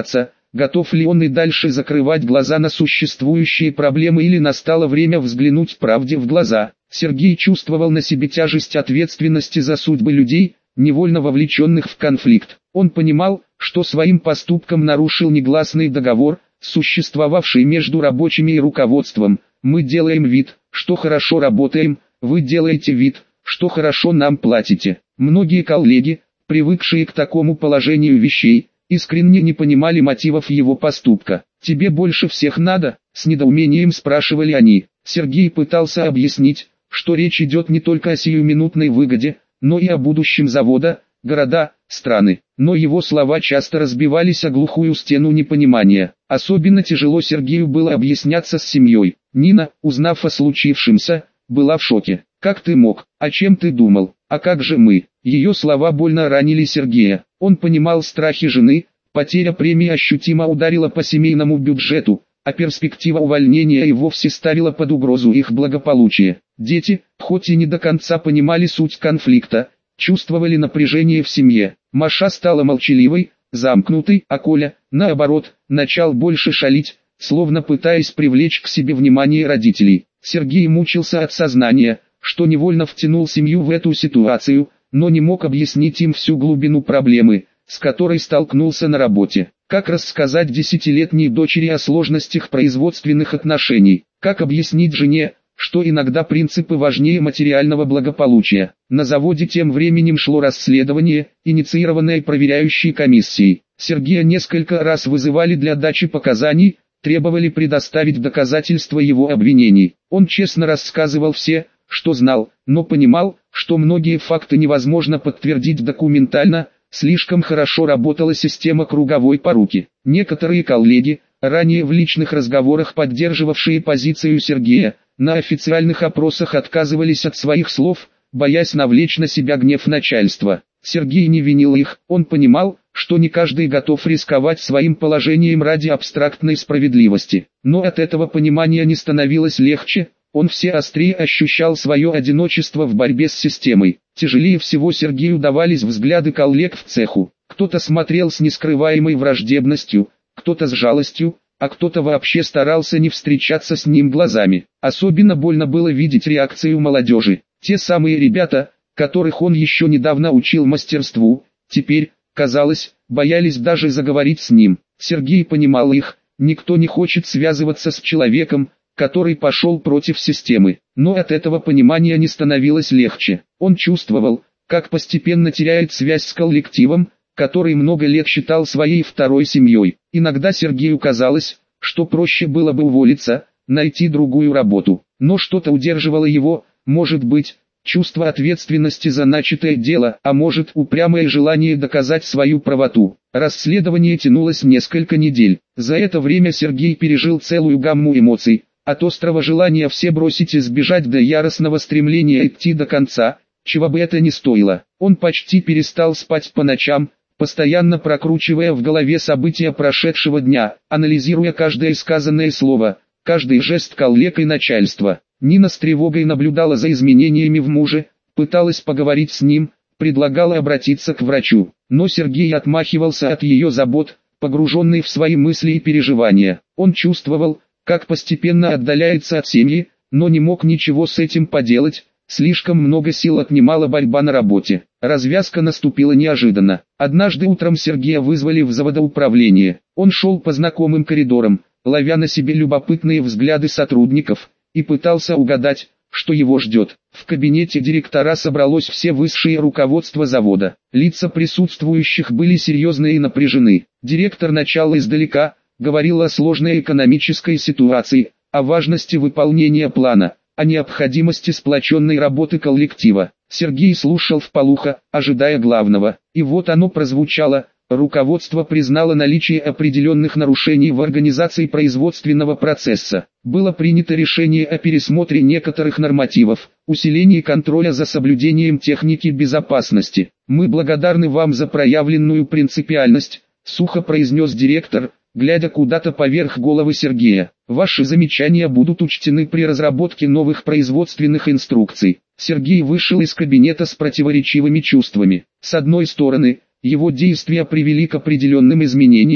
готов ли он и дальше закрывать глаза на существующие проблемы или настало время взглянуть правде в глаза. Сергей чувствовал на себе тяжесть ответственности за судьбы людей, невольно вовлеченных в конфликт. Он понимал, что своим поступком нарушил негласный договор, существовавший между рабочими и руководством. Мы делаем вид, что хорошо работаем, вы делаете вид, что хорошо нам платите. Многие коллеги, привыкшие к такому положению вещей, искренне не понимали мотивов его поступка. «Тебе больше всех надо?» – с недоумением спрашивали они. Сергей пытался объяснить, что речь идет не только о сиюминутной выгоде, но и о будущем завода, города, страны. Но его слова часто разбивались о глухую стену непонимания. Особенно тяжело Сергею было объясняться с семьей. Нина, узнав о случившемся, была в шоке. «Как ты мог? О чем ты думал? А как же мы?» Ее слова больно ранили Сергея. Он понимал страхи жены, потеря премии ощутимо ударила по семейному бюджету, а перспектива увольнения и вовсе ставила под угрозу их благополучие. Дети, хоть и не до конца понимали суть конфликта, чувствовали напряжение в семье. Маша стала молчаливой, замкнутой, а Коля, наоборот, начал больше шалить, словно пытаясь привлечь к себе внимание родителей. Сергей мучился от сознания, что невольно втянул семью в эту ситуацию, но не мог объяснить им всю глубину проблемы, с которой столкнулся на работе. Как рассказать десятилетней дочери о сложностях производственных отношений? Как объяснить жене, что иногда принципы важнее материального благополучия? На заводе тем временем шло расследование, инициированное проверяющей комиссией. Сергея несколько раз вызывали для дачи показаний, требовали предоставить доказательства его обвинений. Он честно рассказывал все, что знал, но понимал, что многие факты невозможно подтвердить документально, слишком хорошо работала система круговой поруки. Некоторые коллеги, ранее в личных разговорах поддерживавшие позицию Сергея, на официальных опросах отказывались от своих слов, боясь навлечь на себя гнев начальства. Сергей не винил их, он понимал, что не каждый готов рисковать своим положением ради абстрактной справедливости. Но от этого понимания не становилось легче, он все острее ощущал свое одиночество в борьбе с системой. Тяжелее всего Сергею давались взгляды коллег в цеху. Кто-то смотрел с нескрываемой враждебностью, кто-то с жалостью, а кто-то вообще старался не встречаться с ним глазами. Особенно больно было видеть реакцию молодежи. Те самые ребята, которых он еще недавно учил мастерству, теперь, казалось, боялись даже заговорить с ним. Сергей понимал их, никто не хочет связываться с человеком, который пошел против системы. Но от этого понимания не становилось легче. Он чувствовал, как постепенно теряет связь с коллективом, который много лет считал своей второй семьей. Иногда Сергею казалось, что проще было бы уволиться, найти другую работу. Но что-то удерживало его, может быть, чувство ответственности за начатое дело, а может упрямое желание доказать свою правоту. Расследование тянулось несколько недель. За это время Сергей пережил целую гамму эмоций. От острого желания все бросить и сбежать до яростного стремления идти до конца, чего бы это ни стоило. Он почти перестал спать по ночам, постоянно прокручивая в голове события прошедшего дня, анализируя каждое сказанное слово, каждый жест коллег и начальства. Нина с тревогой наблюдала за изменениями в муже, пыталась поговорить с ним, предлагала обратиться к врачу. Но Сергей отмахивался от ее забот, погруженный в свои мысли и переживания. Он чувствовал, как постепенно отдаляется от семьи, но не мог ничего с этим поделать, слишком много сил отнимала борьба на работе. Развязка наступила неожиданно. Однажды утром Сергея вызвали в заводоуправление. Он шел по знакомым коридорам, ловя на себе любопытные взгляды сотрудников, и пытался угадать, что его ждет. В кабинете директора собралось все высшее руководство завода. Лица присутствующих были серьезны и напряжены. Директор начала издалека, говорил о сложной экономической ситуации, о важности выполнения плана, о необходимости сплоченной работы коллектива. Сергей слушал вполуха, ожидая главного, и вот оно прозвучало. Руководство признало наличие определенных нарушений в организации производственного процесса. Было принято решение о пересмотре некоторых нормативов, усилении контроля за соблюдением техники безопасности. Мы благодарны вам за проявленную принципиальность, сухо произнес директор, глядя куда-то поверх головы Сергея. Ваши замечания будут учтены при разработке новых производственных инструкций. Сергей вышел из кабинета с противоречивыми чувствами. С одной стороны, его действия привели к определенным изменениям,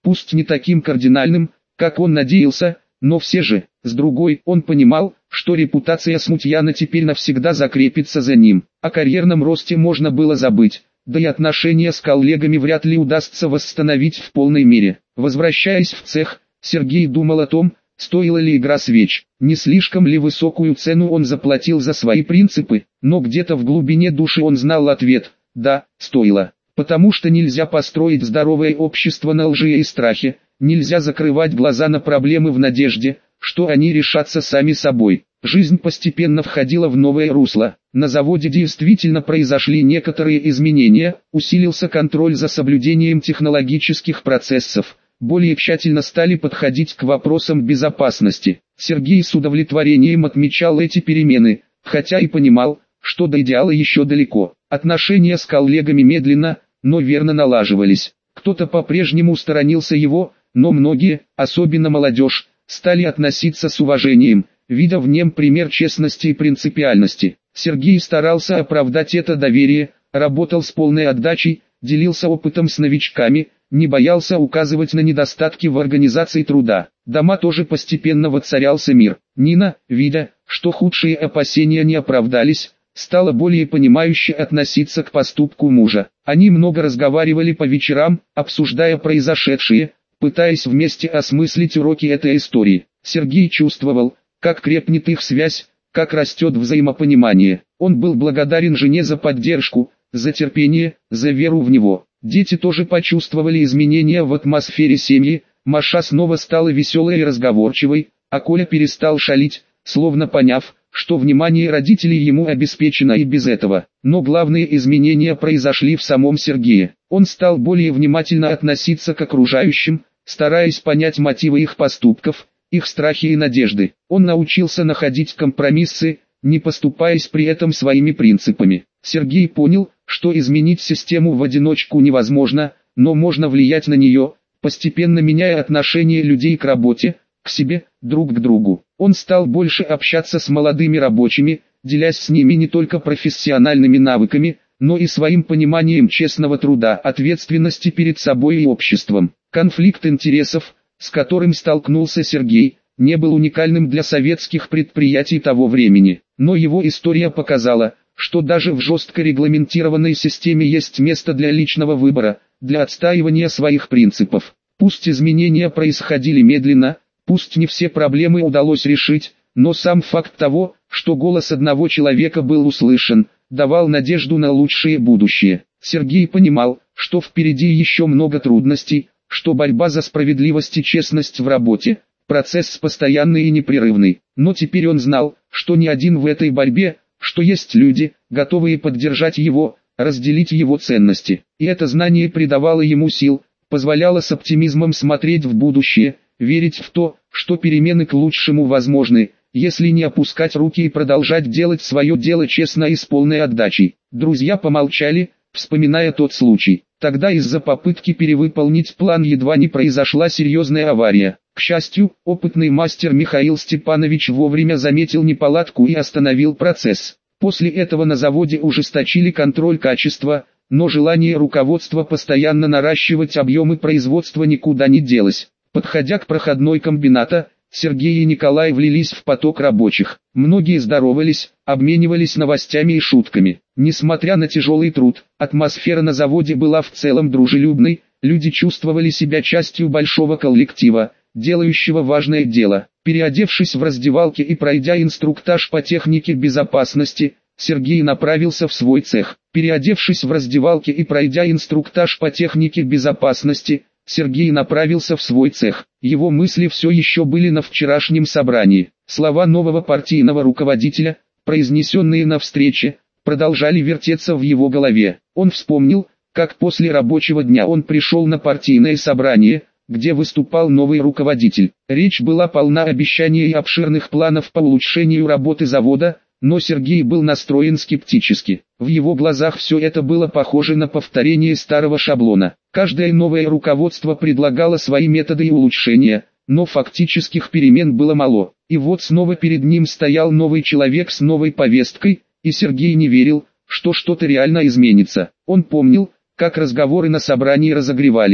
пусть не таким кардинальным, как он надеялся, но все же. С другой, он понимал, что репутация смутьяна теперь навсегда закрепится за ним. О карьерном росте можно было забыть, да и отношения с коллегами вряд ли удастся восстановить в полной мере. Возвращаясь в цех, Сергей думал о том, стоила ли игра свеч, не слишком ли высокую цену он заплатил за свои принципы, но где-то в глубине души он знал ответ – да, стоило. Потому что нельзя построить здоровое общество на лжи и страхе, нельзя закрывать глаза на проблемы в надежде, что они решатся сами собой. Жизнь постепенно входила в новое русло. На заводе действительно произошли некоторые изменения, усилился контроль за соблюдением технологических процессов, более тщательно стали подходить к вопросам безопасности. Сергей с удовлетворением отмечал эти перемены, хотя и понимал, что до идеала еще далеко. Отношения с коллегами медленно, но верно налаживались. Кто-то по-прежнему сторонился его, но многие, особенно молодежь, стали относиться с уважением, видя в нем пример честности и принципиальности. Сергей старался оправдать это доверие, работал с полной отдачей, делился опытом с новичками, не боялся указывать на недостатки в организации труда. Дома тоже постепенно воцарялся мир. Нина, видя, что худшие опасения не оправдались, стала более понимающе относиться к поступку мужа. Они много разговаривали по вечерам, обсуждая произошедшее, пытаясь вместе осмыслить уроки этой истории. Сергей чувствовал, как крепнет их связь, как растет взаимопонимание. Он был благодарен жене за поддержку, за терпение, за веру в него. Дети тоже почувствовали изменения в атмосфере семьи, Маша снова стала веселой и разговорчивой, а Коля перестал шалить, словно поняв, что внимание родителей ему обеспечено и без этого. Но главные изменения произошли в самом Сергее. Он стал более внимательно относиться к окружающим, стараясь понять мотивы их поступков, их страхи и надежды. Он научился находить компромиссы, не поступаясь при этом своими принципами. Сергей понял, что изменить систему в одиночку невозможно, но можно влиять на нее, постепенно меняя отношение людей к работе, к себе, друг к другу. Он стал больше общаться с молодыми рабочими, делясь с ними не только профессиональными навыками, но и своим пониманием честного труда, ответственности перед собой и обществом. Конфликт интересов, с которым столкнулся Сергей, не был уникальным для советских предприятий того времени, но его история показала, что даже в жестко регламентированной системе есть место для личного выбора, для отстаивания своих принципов. Пусть изменения происходили медленно, пусть не все проблемы удалось решить, но сам факт того, что голос одного человека был услышан, давал надежду на лучшее будущее. Сергей понимал, что впереди еще много трудностей, что борьба за справедливость и честность в работе – процесс постоянный и непрерывный. Но теперь он знал, что не один в этой борьбе, что есть люди, готовые поддержать его, разделить его ценности. И это знание придавало ему сил, позволяло с оптимизмом смотреть в будущее, верить в то, что перемены к лучшему возможны, если не опускать руки и продолжать делать свое дело честно и с полной отдачей. Друзья помолчали, вспоминая тот случай. Тогда из-за попытки перевыполнить план едва не произошла серьезная авария. К счастью, опытный мастер Михаил Степанович вовремя заметил неполадку и остановил процесс. После этого на заводе ужесточили контроль качества, но желание руководства постоянно наращивать объемы производства никуда не делось. Подходя к проходной комбината, Сергей и Николай влились в поток рабочих. Многие здоровались, обменивались новостями и шутками. Несмотря на тяжелый труд, атмосфера на заводе была в целом дружелюбной, люди чувствовали себя частью большого коллектива, делающего важное дело. Переодевшись в раздевалке и пройдя инструктаж по технике безопасности, Сергей направился в свой цех. Переодевшись в раздевалке и пройдя инструктаж по технике безопасности, Сергей направился в свой цех. Его мысли все еще были на вчерашнем собрании. Слова нового партийного руководителя, произнесенные на встрече, продолжали вертеться в его голове. Он вспомнил, как после рабочего дня он пришел на партийное собрание, где выступал новый руководитель. Речь была полна обещаний и обширных планов по улучшению работы завода, но Сергей был настроен скептически. В его глазах все это было похоже на повторение старого шаблона. Каждое новое руководство предлагало свои методы и улучшения, но фактических перемен было мало. И вот снова перед ним стоял новый человек с новой повесткой, и Сергей не верил, что что-то реально изменится. Он помнил, как разговоры на собрании разогревались,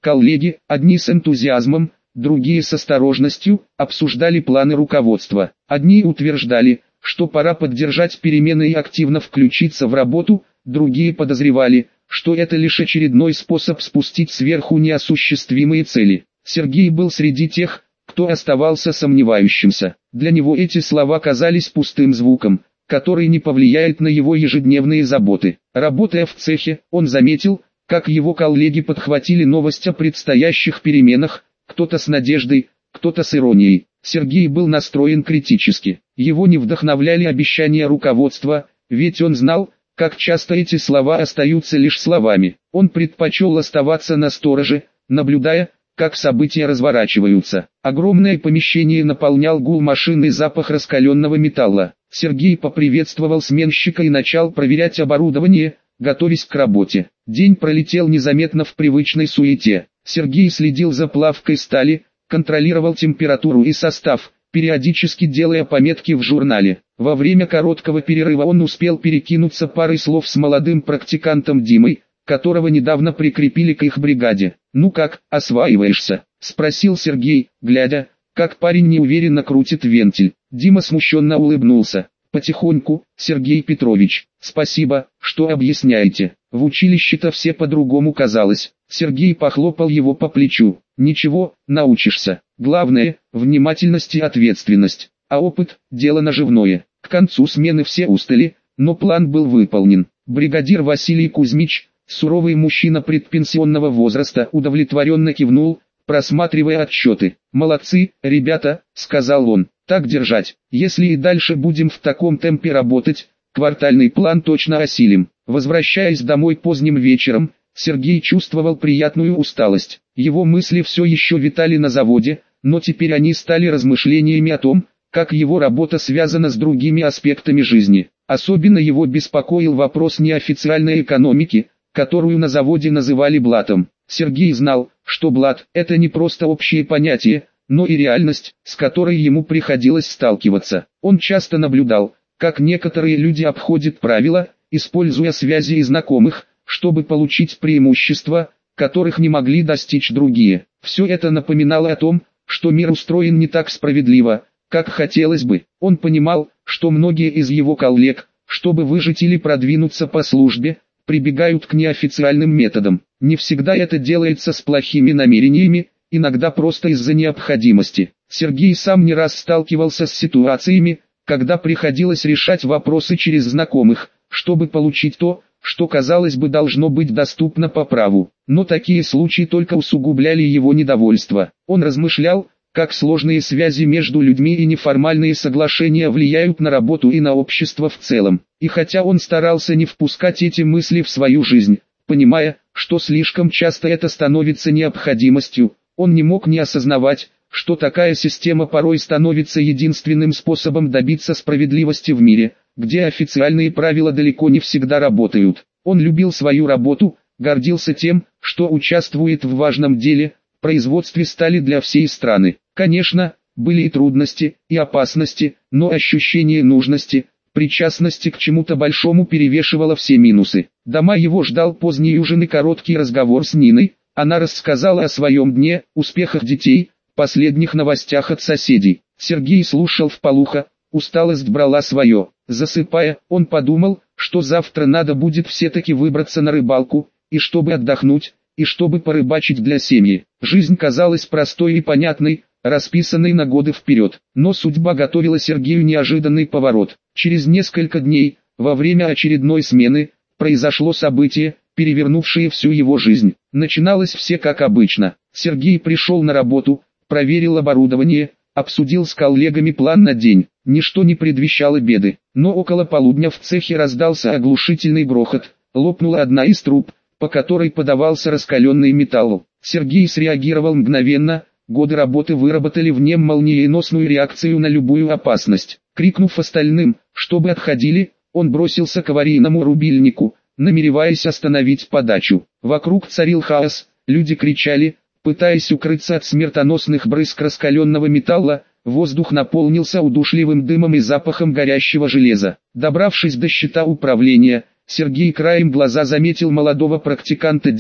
Коллеги, одни с энтузиазмом, другие с осторожностью, обсуждали планы руководства. Одни утверждали, что пора поддержать перемены и активно включиться в работу, другие подозревали, что это лишь очередной способ спустить сверху неосуществимые цели. Сергей был среди тех, кто оставался сомневающимся. Для него эти слова казались пустым звуком, который не повлияет на его ежедневные заботы. Работая в цехе, он заметил, как его коллеги подхватили новость о предстоящих переменах, кто-то с надеждой, кто-то с иронией. Сергей был настроен критически. Его не вдохновляли обещания руководства, ведь он знал, как часто эти слова остаются лишь словами. Он предпочел оставаться на стороже, наблюдая, как события разворачиваются. Огромное помещение наполнял гул машин и запах раскаленного металла. Сергей поприветствовал сменщика и начал проверять оборудование, готовясь к работе. День пролетел незаметно в привычной суете. Сергей следил за плавкой стали, контролировал температуру и состав, периодически делая пометки в журнале. Во время короткого перерыва он успел перекинуться парой слов с молодым практикантом Димой, которого недавно прикрепили к их бригаде. «Ну как, осваиваешься?» – спросил Сергей, глядя, как парень неуверенно крутит вентиль. Дима смущенно улыбнулся. «Потихоньку, Сергей Петрович, спасибо, что объясняете. В училище-то все по-другому казалось». Сергей похлопал его по плечу. «Ничего, научишься. Главное, внимательность и ответственность. А опыт – дело наживное». К концу смены все устали, но план был выполнен. Бригадир Василий Кузьмич, суровый мужчина предпенсионного возраста, удовлетворенно кивнул, просматривая отчеты. «Молодцы, ребята», — сказал он, — «так держать. Если и дальше будем в таком темпе работать, квартальный план точно осилим». Возвращаясь домой поздним вечером, Сергей чувствовал приятную усталость. Его мысли все еще витали на заводе, но теперь они стали размышлениями о том, как его работа связана с другими аспектами жизни. Особенно его беспокоил вопрос неофициальной экономики, которую на заводе называли блатом. Сергей знал, что блат – это не просто общее понятие, но и реальность, с которой ему приходилось сталкиваться. Он часто наблюдал, как некоторые люди обходят правила, используя связи и знакомых, чтобы получить преимущества, которых не могли достичь другие. Все это напоминало о том, что мир устроен не так справедливо, как хотелось бы. Он понимал, что многие из его коллег, чтобы выжить или продвинуться по службе, прибегают к неофициальным методам. Не всегда это делается с плохими намерениями, иногда просто из-за необходимости. Сергей сам не раз сталкивался с ситуациями, когда приходилось решать вопросы через знакомых, чтобы получить то, что казалось бы должно быть доступно по праву. Но такие случаи только усугубляли его недовольство. Он размышлял, как сложные связи между людьми и неформальные соглашения влияют на работу и на общество в целом. И хотя он старался не впускать эти мысли в свою жизнь, понимая, что слишком часто это становится необходимостью, он не мог не осознавать, что такая система порой становится единственным способом добиться справедливости в мире, где официальные правила далеко не всегда работают. Он любил свою работу, гордился тем, что участвует в важном деле, производстве стали для всей страны. Конечно, были и трудности, и опасности, но ощущение нужности, причастности к чему-то большому перевешивало все минусы. Дома его ждал поздний ужин и короткий разговор с Ниной. Она рассказала о своем дне, успехах детей, последних новостях от соседей. Сергей слушал вполуха, усталость брала свое. Засыпая, он подумал, что завтра надо будет все-таки выбраться на рыбалку, и чтобы отдохнуть, и чтобы порыбачить для семьи. Жизнь казалась простой и понятной, расписанной на годы вперед. Но судьба готовила Сергею неожиданный поворот. Через несколько дней, во время очередной смены, произошло событие, перевернувшее всю его жизнь. Начиналось все как обычно. Сергей пришел на работу, проверил оборудование, обсудил с коллегами план на день. Ничто не предвещало беды. Но около полудня в цехе раздался оглушительный грохот. Лопнула одна из труб, по которой подавался раскаленный металл. Сергей среагировал мгновенно. Годы работы выработали в нем молниеносную реакцию на любую опасность. Крикнув остальным, чтобы отходили, он бросился к аварийному рубильнику, намереваясь остановить подачу. Вокруг царил хаос, люди кричали, пытаясь укрыться от смертоносных брызг раскаленного металла. Воздух наполнился удушливым дымом и запахом горящего железа. Добравшись до щита управления, Сергей краем глаза заметил молодого практиканта Диму,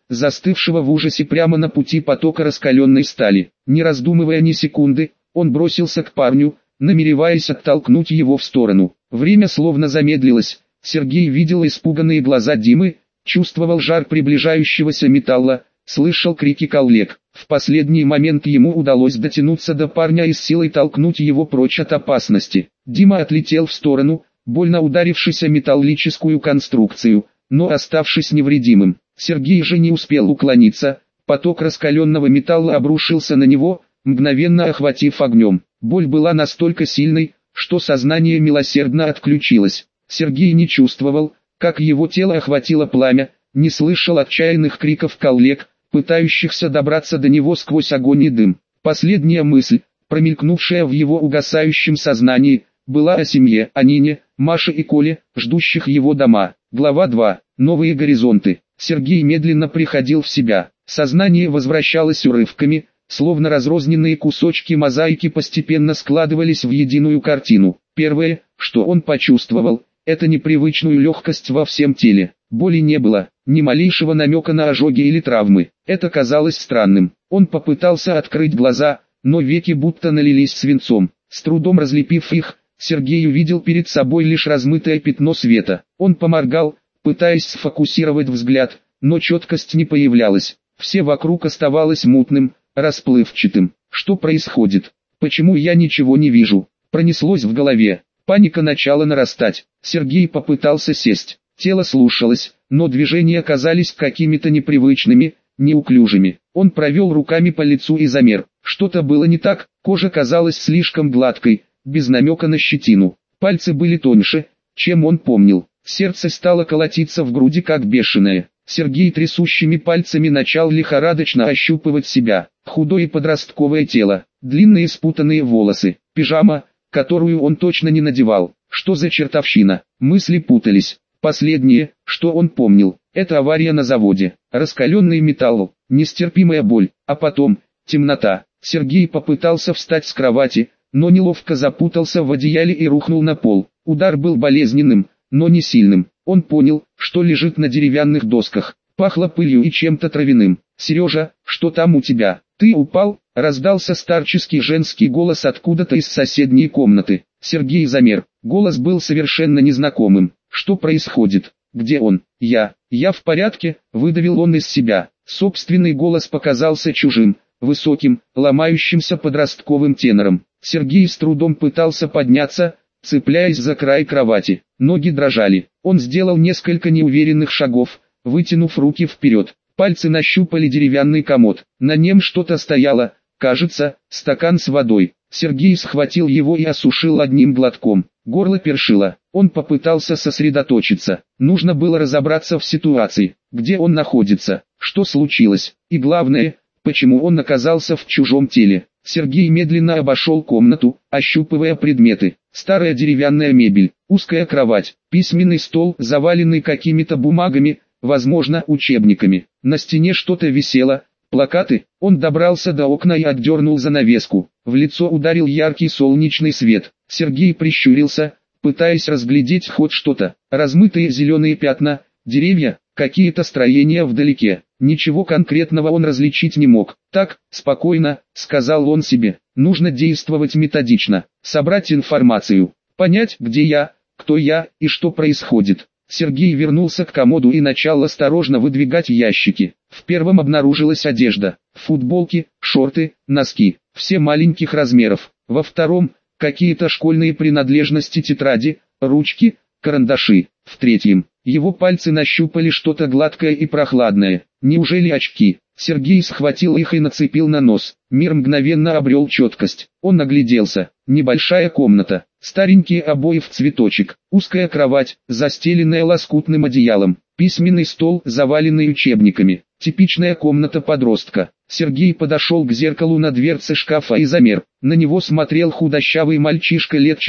застывшего в ужасе прямо на пути потока раскаленной стали. Не раздумывая ни секунды, он бросился к парню, намереваясь оттолкнуть его в сторону. Время словно замедлилось. Сергей видел испуганные глаза Димы, чувствовал жар приближающегося металла, слышал крики коллег. В последний момент ему удалось дотянуться до парня и с силой толкнуть его прочь от опасности. Дима отлетел в сторону, больно ударившись о металлическую конструкцию, но оставшись невредимым. Сергей же не успел уклониться, поток раскаленного металла обрушился на него, мгновенно охватив огнем. Боль была настолько сильной, что сознание милосердно отключилось. Сергей не чувствовал, как его тело охватило пламя, не слышал отчаянных криков коллег, пытающихся добраться до него сквозь огонь и дым. Последняя мысль, промелькнувшая в его угасающем сознании, была о семье, о Нине, Маше и Коле, ждущих его дома. Глава 2. Новые горизонты. Сергей медленно приходил в себя. Сознание возвращалось урывками, словно разрозненные кусочки мозаики постепенно складывались в единую картину. Первое, что он почувствовал, это непривычную легкость во всем теле. Боли не было, ни малейшего намека на ожоги или травмы. Это казалось странным. Он попытался открыть глаза, но веки будто налились свинцом. С трудом разлепив их, Сергей увидел перед собой лишь размытое пятно света. Он поморгал, пытаясь сфокусировать взгляд, но четкость не появлялась. Все вокруг оставалось мутным, расплывчатым. Что происходит? Почему я ничего не вижу? Пронеслось в голове. Паника начала нарастать. Сергей попытался сесть. Тело слушалось, но движения казались какими-то непривычными, неуклюжими. Он провел руками по лицу и замер. Что-то было не так, кожа казалась слишком гладкой, без намека на щетину. Пальцы были тоньше, чем он помнил. Сердце стало колотиться в груди как бешеное. Сергей трясущими пальцами начал лихорадочно ощупывать себя. Худое подростковое тело, длинные спутанные волосы, пижама, которую он точно не надевал. Что за чертовщина? Мысли путались. Последнее, что он помнил, это авария на заводе, раскаленный металл, нестерпимая боль, а потом темнота. Сергей попытался встать с кровати, но неловко запутался в одеяле и рухнул на пол. Удар был болезненным, но не сильным. Он понял, что лежит на деревянных досках. Пахло пылью и чем-то травяным. «Сережа, что там у тебя? Ты упал?» — раздался старческий женский голос откуда-то из соседней комнаты. Сергей замер. Голос был совершенно незнакомым. «Что происходит? Где он?» Я в порядке», — выдавил он из себя. Собственный голос показался чужим, высоким, ломающимся подростковым тенором. Сергей с трудом пытался подняться, цепляясь за край кровати. Ноги дрожали. Он сделал несколько неуверенных шагов, вытянув руки вперед. Пальцы нащупали деревянный комод. На нем что-то стояло, кажется, стакан с водой. Сергей схватил его и осушил одним глотком. Горло першило. Он попытался сосредоточиться. Нужно было разобраться в ситуации, где он находится, что случилось, и главное, почему он оказался в чужом теле. Сергей медленно обошел комнату, ощупывая предметы. Старая деревянная мебель, узкая кровать, письменный стол, заваленный какими-то бумагами, возможно, учебниками. На стене что-то висело, плакаты. Он добрался до окна и отдернул занавеску. В лицо ударил яркий солнечный свет. Сергей прищурился, пытаясь разглядеть хоть что-то. Размытые зеленые пятна, деревья, какие-то строения вдалеке. Ничего конкретного он различить не мог. «Так, спокойно», — сказал он себе. «Нужно действовать методично, собрать информацию, понять, где я, кто я и что происходит». Сергей вернулся к комоду и начал осторожно выдвигать ящики. В первом обнаружилась одежда, футболки, шорты, носки, все маленьких размеров. Во втором — какие-то школьные принадлежности, тетради, ручки, карандаши. В третьем — его пальцы нащупали что-то гладкое и прохладное. Неужели очки? Сергей схватил их и нацепил на нос. Мир мгновенно обрел четкость. Он огляделся. Небольшая комната, старенькие обои в цветочек, узкая кровать, застеленная лоскутным одеялом, письменный стол, заваленный учебниками. Типичная комната подростка. Сергей подошел к зеркалу на дверце шкафа и замер. На него смотрел худощавый мальчишка лет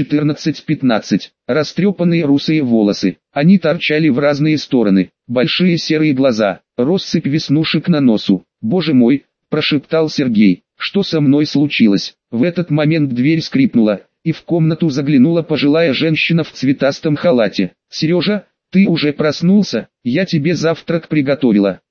14-15. Растрепанные русые волосы. Они торчали в разные стороны. Большие серые глаза, россыпь веснушек на носу. «Боже мой!» – прошептал Сергей. «Что со мной случилось?» В этот момент дверь скрипнула, и в комнату заглянула пожилая женщина в цветастом халате. «Сережа, ты уже проснулся? Я тебе завтрак приготовила».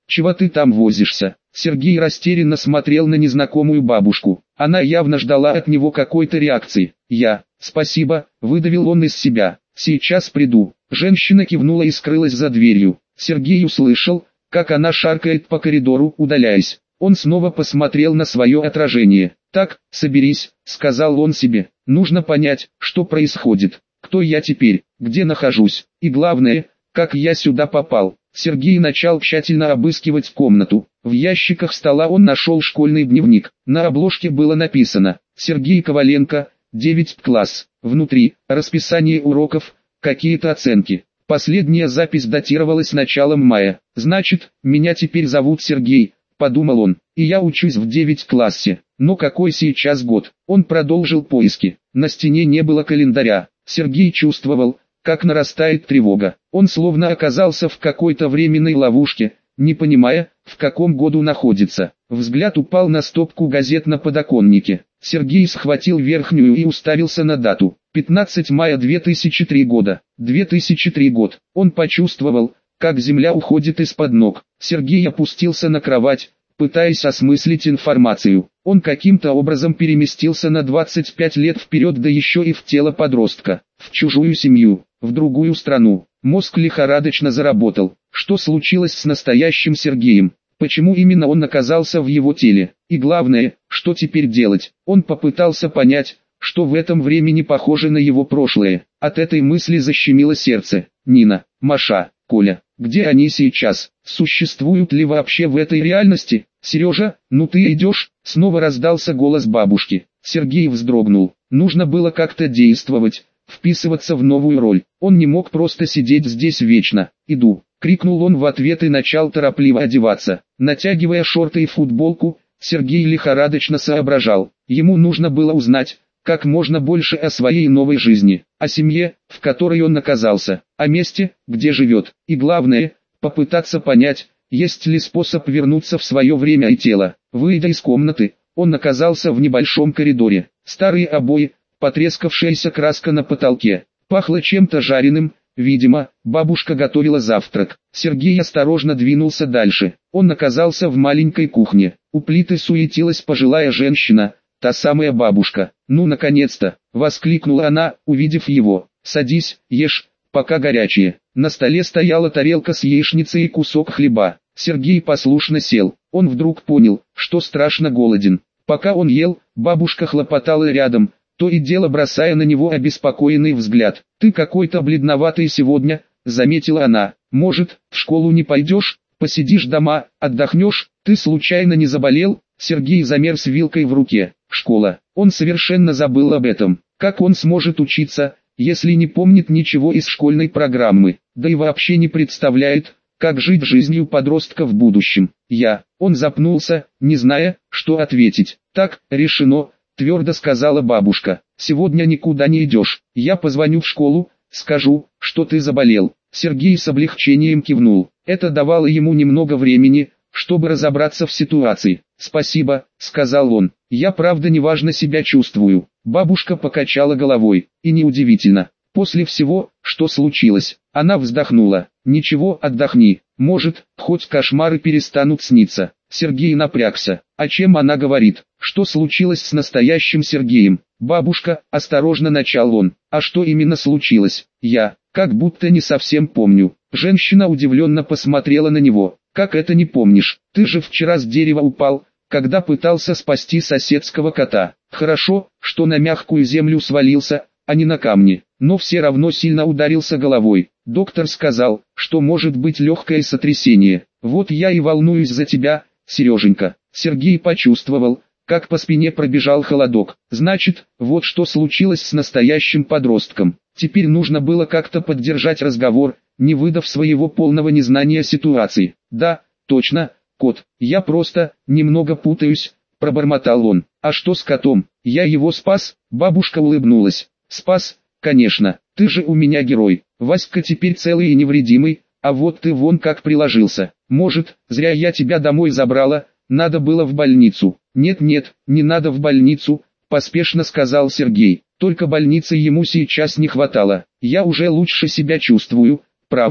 чего ты там возишься?» Сергей растерянно смотрел на незнакомую бабушку. Она явно ждала от него какой-то реакции. «Спасибо», — выдавил он из себя. «Сейчас приду». Женщина кивнула и скрылась за дверью. Сергей услышал, как она шаркает по коридору, удаляясь. Он снова посмотрел на свое отражение. «Так, соберись», — сказал он себе. «Нужно понять, что происходит. Кто я теперь, где нахожусь, и главное, как я сюда попал». Сергей начал тщательно обыскивать комнату. В ящиках стола он нашел школьный дневник. На обложке было написано «Сергей Коваленко, 9 класс». Внутри расписание уроков, какие-то оценки. Последняя запись датировалась началом мая. «Значит, меня теперь зовут Сергей», — подумал он, — «и я учусь в 9 классе. Но какой сейчас год?» Он продолжил поиски. На стене не было календаря. Сергей чувствовал, как нарастает тревога. Он словно оказался в какой-то временной ловушке, не понимая, в каком году находится. Взгляд упал на стопку газет на подоконнике. Сергей схватил верхнюю и уставился на дату. 15 мая 2003 года. 2003 год. Он почувствовал, как земля уходит из-под ног. Сергей опустился на кровать, пытаясь осмыслить информацию. Он каким-то образом переместился на 25 лет вперед, да еще и в тело подростка, в чужую семью, в другую страну. Мозг лихорадочно заработал. Что случилось с настоящим Сергеем? Почему именно он оказался в его теле? И главное, что теперь делать? Он попытался понять, что в этом времени похоже на его прошлое. От этой мысли защемило сердце. Нина, Маша, Коля, где они сейчас? Существуют ли вообще в этой реальности? «Сережа, ну ты идешь?» Снова раздался голос бабушки. Сергей вздрогнул. Нужно было как-то действовать, вписываться в новую роль. Он не мог просто сидеть здесь вечно. «Иду!» — крикнул он в ответ и начал торопливо одеваться. Натягивая шорты и футболку, Сергей лихорадочно соображал. Ему нужно было узнать как можно больше о своей новой жизни, о семье, в которой он оказался, о месте, где живет, и главное, попытаться понять, есть ли способ вернуться в свое время и тело. Выйдя из комнаты, он оказался в небольшом коридоре. Старые обои, потрескавшаяся краска на потолке, пахло чем-то жареным, видимо, бабушка готовила завтрак. Сергей осторожно двинулся дальше. Он оказался в маленькой кухне. У плиты суетилась пожилая женщина, та самая бабушка. «Ну, наконец-то!» — воскликнула она, увидев его. «Садись, ешь, пока горячее». На столе стояла тарелка с яичницей и кусок хлеба. Сергей послушно сел. Он вдруг понял, что страшно голоден. Пока он ел, бабушка хлопотала рядом, то и дело бросая на него обеспокоенный взгляд. «Ты какой-то бледноватый сегодня», — заметила она. «Может, в школу не пойдешь, посидишь дома, отдохнешь? Ты случайно не заболел?» Сергей замер с вилкой в руке. Школа. Он совершенно забыл об этом. Как он сможет учиться, если не помнит ничего из школьной программы, да и вообще не представляет, как жить жизнью подростка в будущем? Он запнулся, не зная, что ответить. «Так, решено», — твердо сказала бабушка. «Сегодня никуда не идешь. Я позвоню в школу, скажу, что ты заболел». Сергей с облегчением кивнул. Это давало ему немного времени, чтобы разобраться в ситуации. «Спасибо», — сказал он. «Я правда неважно себя чувствую». Бабушка покачала головой. И неудивительно. После всего, что случилось, она вздохнула. «Ничего, отдохни. Может, хоть кошмары перестанут сниться». Сергей напрягся. О чем она говорит? Что случилось с настоящим Сергеем? «Бабушка», — осторожно начал он. «А что именно случилось?» Как будто не совсем помню». Женщина удивленно посмотрела на него. «Как это не помнишь? Ты же вчера с дерева упал, когда пытался спасти соседского кота. Хорошо, что на мягкую землю свалился, а не на камни, но все равно сильно ударился головой. Доктор сказал, что может быть легкое сотрясение. Вот я и волнуюсь за тебя, Сереженька». Сергей почувствовал, как по спине пробежал холодок. Значит, вот что случилось с настоящим подростком. Теперь нужно было как-то поддержать разговор, не выдав своего полного незнания ситуации. «Да, точно, кот, я просто немного путаюсь», — пробормотал он. «А что с котом? Я его спас?» Бабушка улыбнулась. «Спас, конечно, ты же у меня герой. Васька теперь целый и невредимый, а вот ты вон как приложился. Может, зря я тебя домой забрала, надо было в больницу». «Нет-нет, не надо в больницу», — поспешно сказал Сергей. «Только больницы ему сейчас не хватало. Я уже лучше себя чувствую, правда».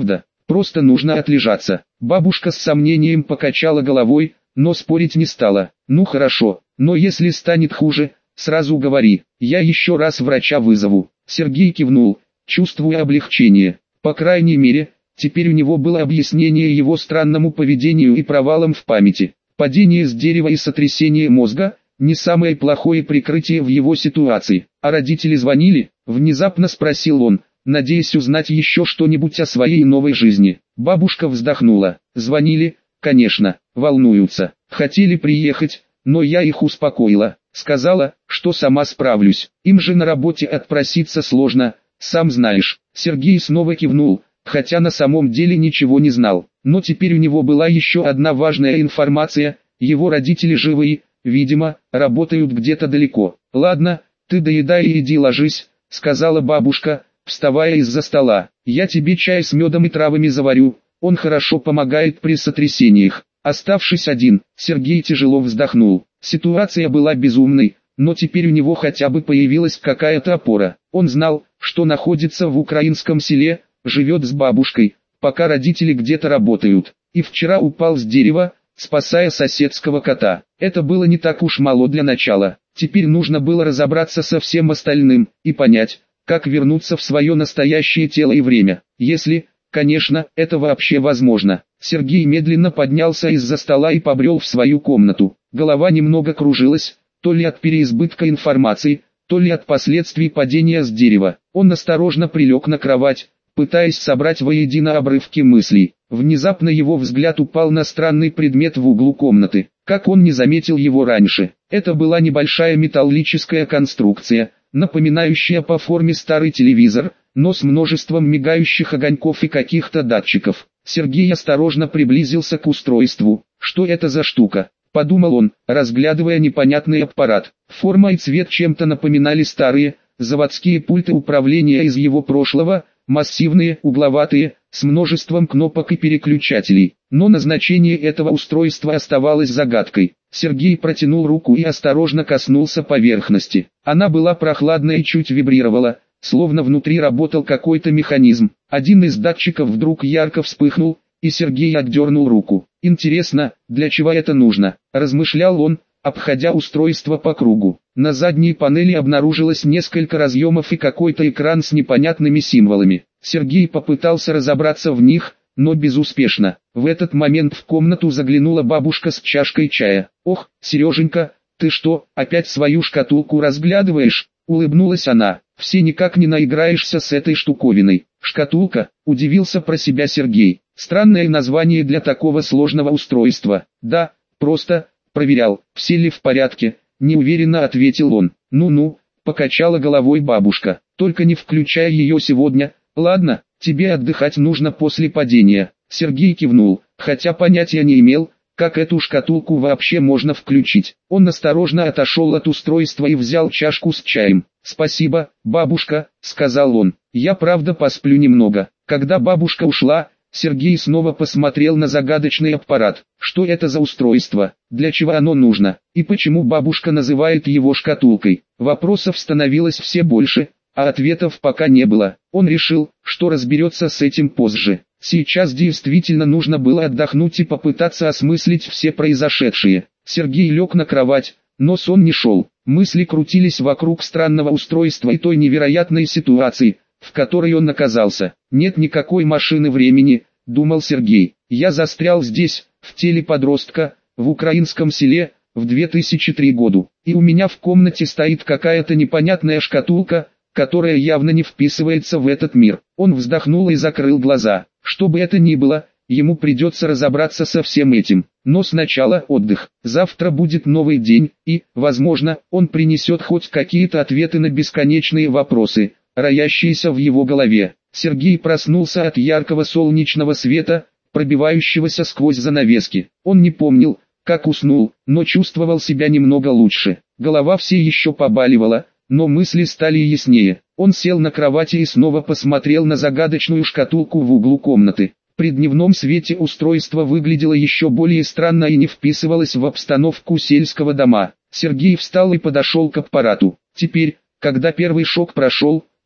просто нужно отлежаться. Бабушка с сомнением покачала головой, но спорить не стала. Ну хорошо, но если станет хуже, сразу говори, я еще раз врача вызову. Сергей кивнул, чувствуя облегчение. По крайней мере, теперь у него было объяснение его странному поведению и провалам в памяти. Падение с дерева и сотрясение мозга – не самое плохое прикрытие в его ситуации. А родители звонили? Внезапно спросил он, надеясь узнать еще что-нибудь о своей новой жизни. Бабушка вздохнула. Звонили, конечно, волнуются. Хотели приехать, но я их успокоила. Сказала, что сама справлюсь. Им же на работе отпроситься сложно, сам знаешь. Сергей снова кивнул, хотя на самом деле ничего не знал. Но теперь у него была еще одна важная информация. Его родители живы, видимо, работают где-то далеко. Ладно, ты доедай и иди ложись, сказала бабушка, вставая из-за стола. Я тебе чай с медом и травами заварю, он хорошо помогает при сотрясениях. Оставшись один, Сергей тяжело вздохнул. Ситуация была безумной, но теперь у него хотя бы появилась какая-то опора. Он знал, что находится в украинском селе, живет с бабушкой, пока родители где-то работают. И вчера упал с дерева, спасая соседского кота. Это было не так уж мало для начала. Теперь нужно было разобраться со всем остальным и понять, как вернуться в свое настоящее тело и время. Если, конечно, это вообще возможно. Сергей медленно поднялся из-за стола и побрел в свою комнату. Голова немного кружилась, то ли от переизбытка информации, то ли от последствий падения с дерева. Он осторожно прилег на кровать, пытаясь собрать воедино обрывки мыслей. Внезапно его взгляд упал на странный предмет в углу комнаты. Как он не заметил его раньше? Это была небольшая металлическая конструкция, напоминающая по форме старый телевизор, но с множеством мигающих огоньков и каких-то датчиков. Сергей осторожно приблизился к устройству. Что это за штука? Подумал он, разглядывая непонятный аппарат. Форма и цвет чем-то напоминали старые, заводские пульты управления из его прошлого, массивные, угловатые, с множеством кнопок и переключателей. Но назначение этого устройства оставалось загадкой. Сергей протянул руку и осторожно коснулся поверхности. Она была прохладной и чуть вибрировала, словно внутри работал какой-то механизм. Один из датчиков вдруг ярко вспыхнул, и Сергей отдернул руку. «Интересно, для чего это нужно?» – размышлял он, обходя устройство по кругу. На задней панели обнаружилось несколько разъемов и какой-то экран с непонятными символами. Сергей попытался разобраться в них, но безуспешно. В этот момент в комнату заглянула бабушка с чашкой чая. «Ох, Сереженька, ты что, опять свою шкатулку разглядываешь?» — улыбнулась она. «Все никак не наиграешься с этой штуковиной». «Шкатулка?» — удивился про себя Сергей. «Странное название для такого сложного устройства». «Да, просто проверял, все ли в порядке», — неуверенно ответил он. «Ну-ну», — покачала головой бабушка. «Только не включай ее сегодня. Ладно, тебе отдыхать нужно после падения». Сергей кивнул, хотя понятия не имел, как эту шкатулку вообще можно включить. Он осторожно отошел от устройства и взял чашку с чаем. «Спасибо, бабушка», — сказал он. «Я правда посплю немного». Когда бабушка ушла, Сергей снова посмотрел на загадочный аппарат. Что это за устройство? Для чего оно нужно? И почему бабушка называет его шкатулкой? Вопросов становилось все больше, а ответов пока не было. Он решил, что разберется с этим позже. Сейчас действительно нужно было отдохнуть и попытаться осмыслить все произошедшее. Сергей лег на кровать, но сон не шел. Мысли крутились вокруг странного устройства и той невероятной ситуации, в которой он оказался. «Нет никакой машины времени», — думал Сергей. «Я застрял здесь, в теле подростка, в украинском селе, в 2003 году. И у меня в комнате стоит какая-то непонятная шкатулка, которая явно не вписывается в этот мир». Он вздохнул и закрыл глаза. Что бы это ни было, ему придется разобраться со всем этим. Но сначала отдых. Завтра будет новый день, и, возможно, он принесет хоть какие-то ответы на бесконечные вопросы, роящиеся в его голове. Сергей проснулся от яркого солнечного света, пробивающегося сквозь занавески. Он не помнил, как уснул, но чувствовал себя немного лучше. Голова все еще побаливала, но мысли стали яснее. Он сел на кровати и снова посмотрел на загадочную шкатулку в углу комнаты. При дневном свете устройство выглядело еще более странно и не вписывалось в обстановку сельского дома. Сергей встал и подошел к аппарату. Теперь, когда первый шок прошел,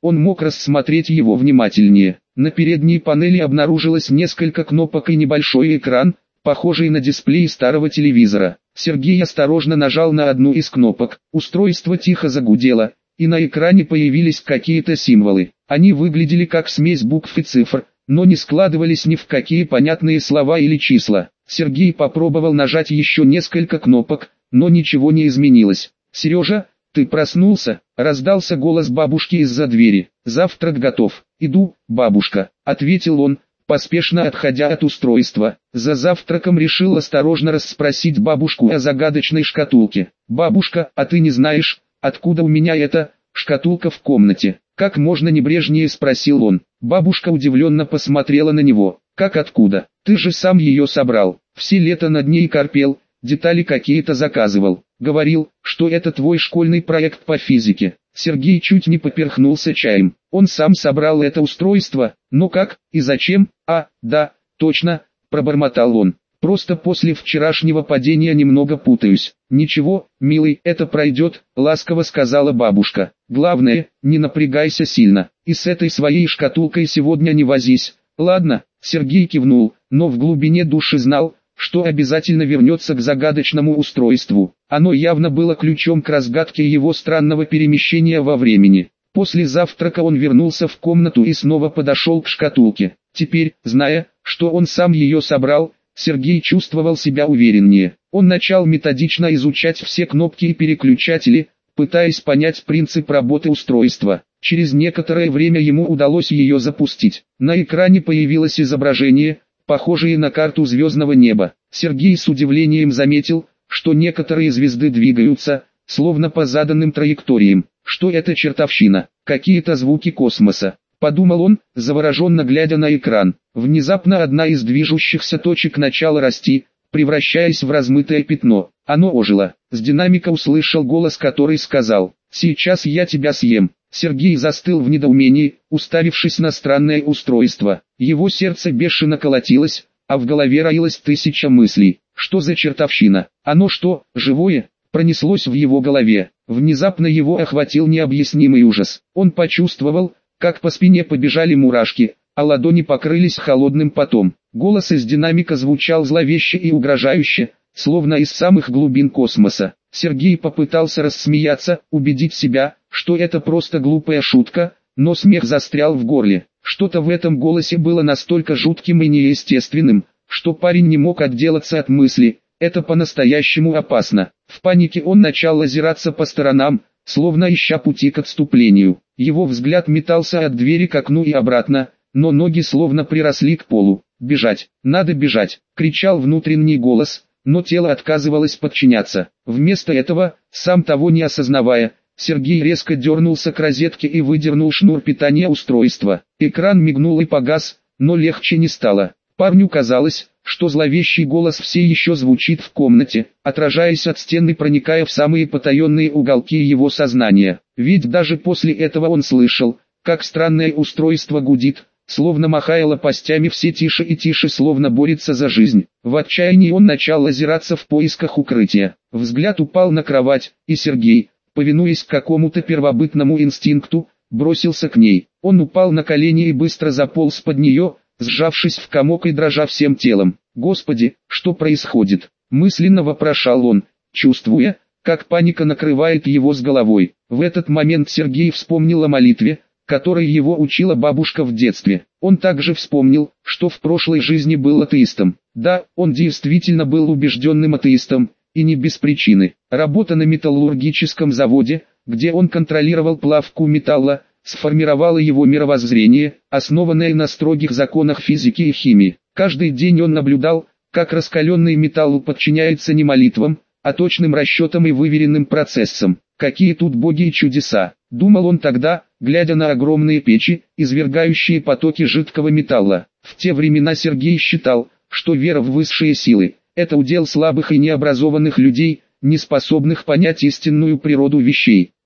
Он мог рассмотреть его внимательнее. На передней панели обнаружилось несколько кнопок и небольшой экран, похожий на дисплей старого телевизора. Сергей осторожно нажал на одну из кнопок, устройство тихо загудело, и на экране появились какие-то символы. Они выглядели как смесь букв и цифр, но не складывались ни в какие понятные слова или числа. Сергей попробовал нажать еще несколько кнопок, но ничего не изменилось. «Сережа, ты проснулся?» — раздался голос бабушки из-за двери. «Завтрак готов. Иду, бабушка», — ответил он, поспешно отходя от устройства. За завтраком решил осторожно расспросить бабушку о загадочной шкатулке. «Бабушка, а ты не знаешь, откуда у меня эта шкатулка в комнате?» Как можно небрежнее спросил он. Бабушка удивленно посмотрела на него. «Как откуда? Ты же сам ее собрал. Все лето над ней корпел, детали какие-то заказывал. Говорил, что это твой школьный проект по физике». Сергей чуть не поперхнулся чаем. Он сам собрал это устройство, но как и зачем? Да, точно, пробормотал он. Просто после вчерашнего падения немного путаюсь. «Ничего, милый, это пройдет», — ласково сказала бабушка. «Главное, не напрягайся сильно, и с этой своей шкатулкой сегодня не возись». «Ладно», — Сергей кивнул, но в глубине души знал, что обязательно вернется к загадочному устройству. Оно явно было ключом к разгадке его странного перемещения во времени. После завтрака он вернулся в комнату и снова подошел к шкатулке. Теперь, зная, что он сам ее собрал, Сергей чувствовал себя увереннее. Он начал методично изучать все кнопки и переключатели, пытаясь понять принцип работы устройства. Через некоторое время ему удалось ее запустить. На экране появилось изображение, похожее на карту звездного неба. Сергей с удивлением заметил, что некоторые звезды двигаются, словно по заданным траекториям. Что это чертовщина? Какие-то звуки космоса, подумал он, завороженно глядя на экран. Внезапно одна из движущихся точек начала расти, превращаясь в размытое пятно. Оно ожило. С динамика услышал голос, который сказал: «Сейчас я тебя съем». Сергей застыл в недоумении, уставившись на странное устройство. Его сердце бешено колотилось, а в голове роилось тысяча мыслей. Что за чертовщина? Оно что, живое? Пронеслось в его голове. Внезапно его охватил необъяснимый ужас. Он почувствовал, как по спине побежали мурашки, а ладони покрылись холодным потом. Голос из динамика звучал зловеще и угрожающе, словно из самых глубин космоса. Сергей попытался рассмеяться, убедить себя, что это просто глупая шутка, но смех застрял в горле. Что-то в этом голосе было настолько жутким и неестественным, что парень не мог отделаться от мысли: это по-настоящему опасно. В панике он начал озираться по сторонам, словно ища пути к отступлению. Его взгляд метался от двери к окну и обратно, но ноги словно приросли к полу. «Бежать! Надо бежать!» — кричал внутренний голос, но тело отказывалось подчиняться. Вместо этого, сам того не осознавая, Сергей резко дернулся к розетке и выдернул шнур питания устройства. Экран мигнул и погас, но легче не стало. Парню казалось, что зловещий голос все еще звучит в комнате, отражаясь от стены, проникая в самые потаенные уголки его сознания. Ведь даже после этого он слышал, как странное устройство гудит, словно махая лопастями, все тише и тише, словно борется за жизнь. В отчаянии он начал озираться в поисках укрытия. Взгляд упал на кровать, и Сергей, повинуясь какому-то первобытному инстинкту, бросился к ней. Он упал на колени и быстро заполз под нее, сжавшись в комок и дрожа всем телом. «Господи, что происходит?» — мысленно вопрошал он, чувствуя, как паника накрывает его с головой. В этот момент Сергей вспомнил о молитве, которой его учила бабушка в детстве. Он также вспомнил, что в прошлой жизни был атеистом. Да, он действительно был убежденным атеистом, и не без причины. Работа на металлургическом заводе, где он контролировал плавку металла, сформировало его мировоззрение, основанное на строгих законах физики и химии. Каждый день он наблюдал, как раскаленный металл подчиняется не молитвам, а точным расчетам и выверенным процессам. Какие тут боги и чудеса, думал он тогда, глядя на огромные печи, извергающие потоки жидкого металла. В те времена Сергей считал, что вера в высшие силы – это удел слабых и необразованных людей, не способных понять истинную природу вещей.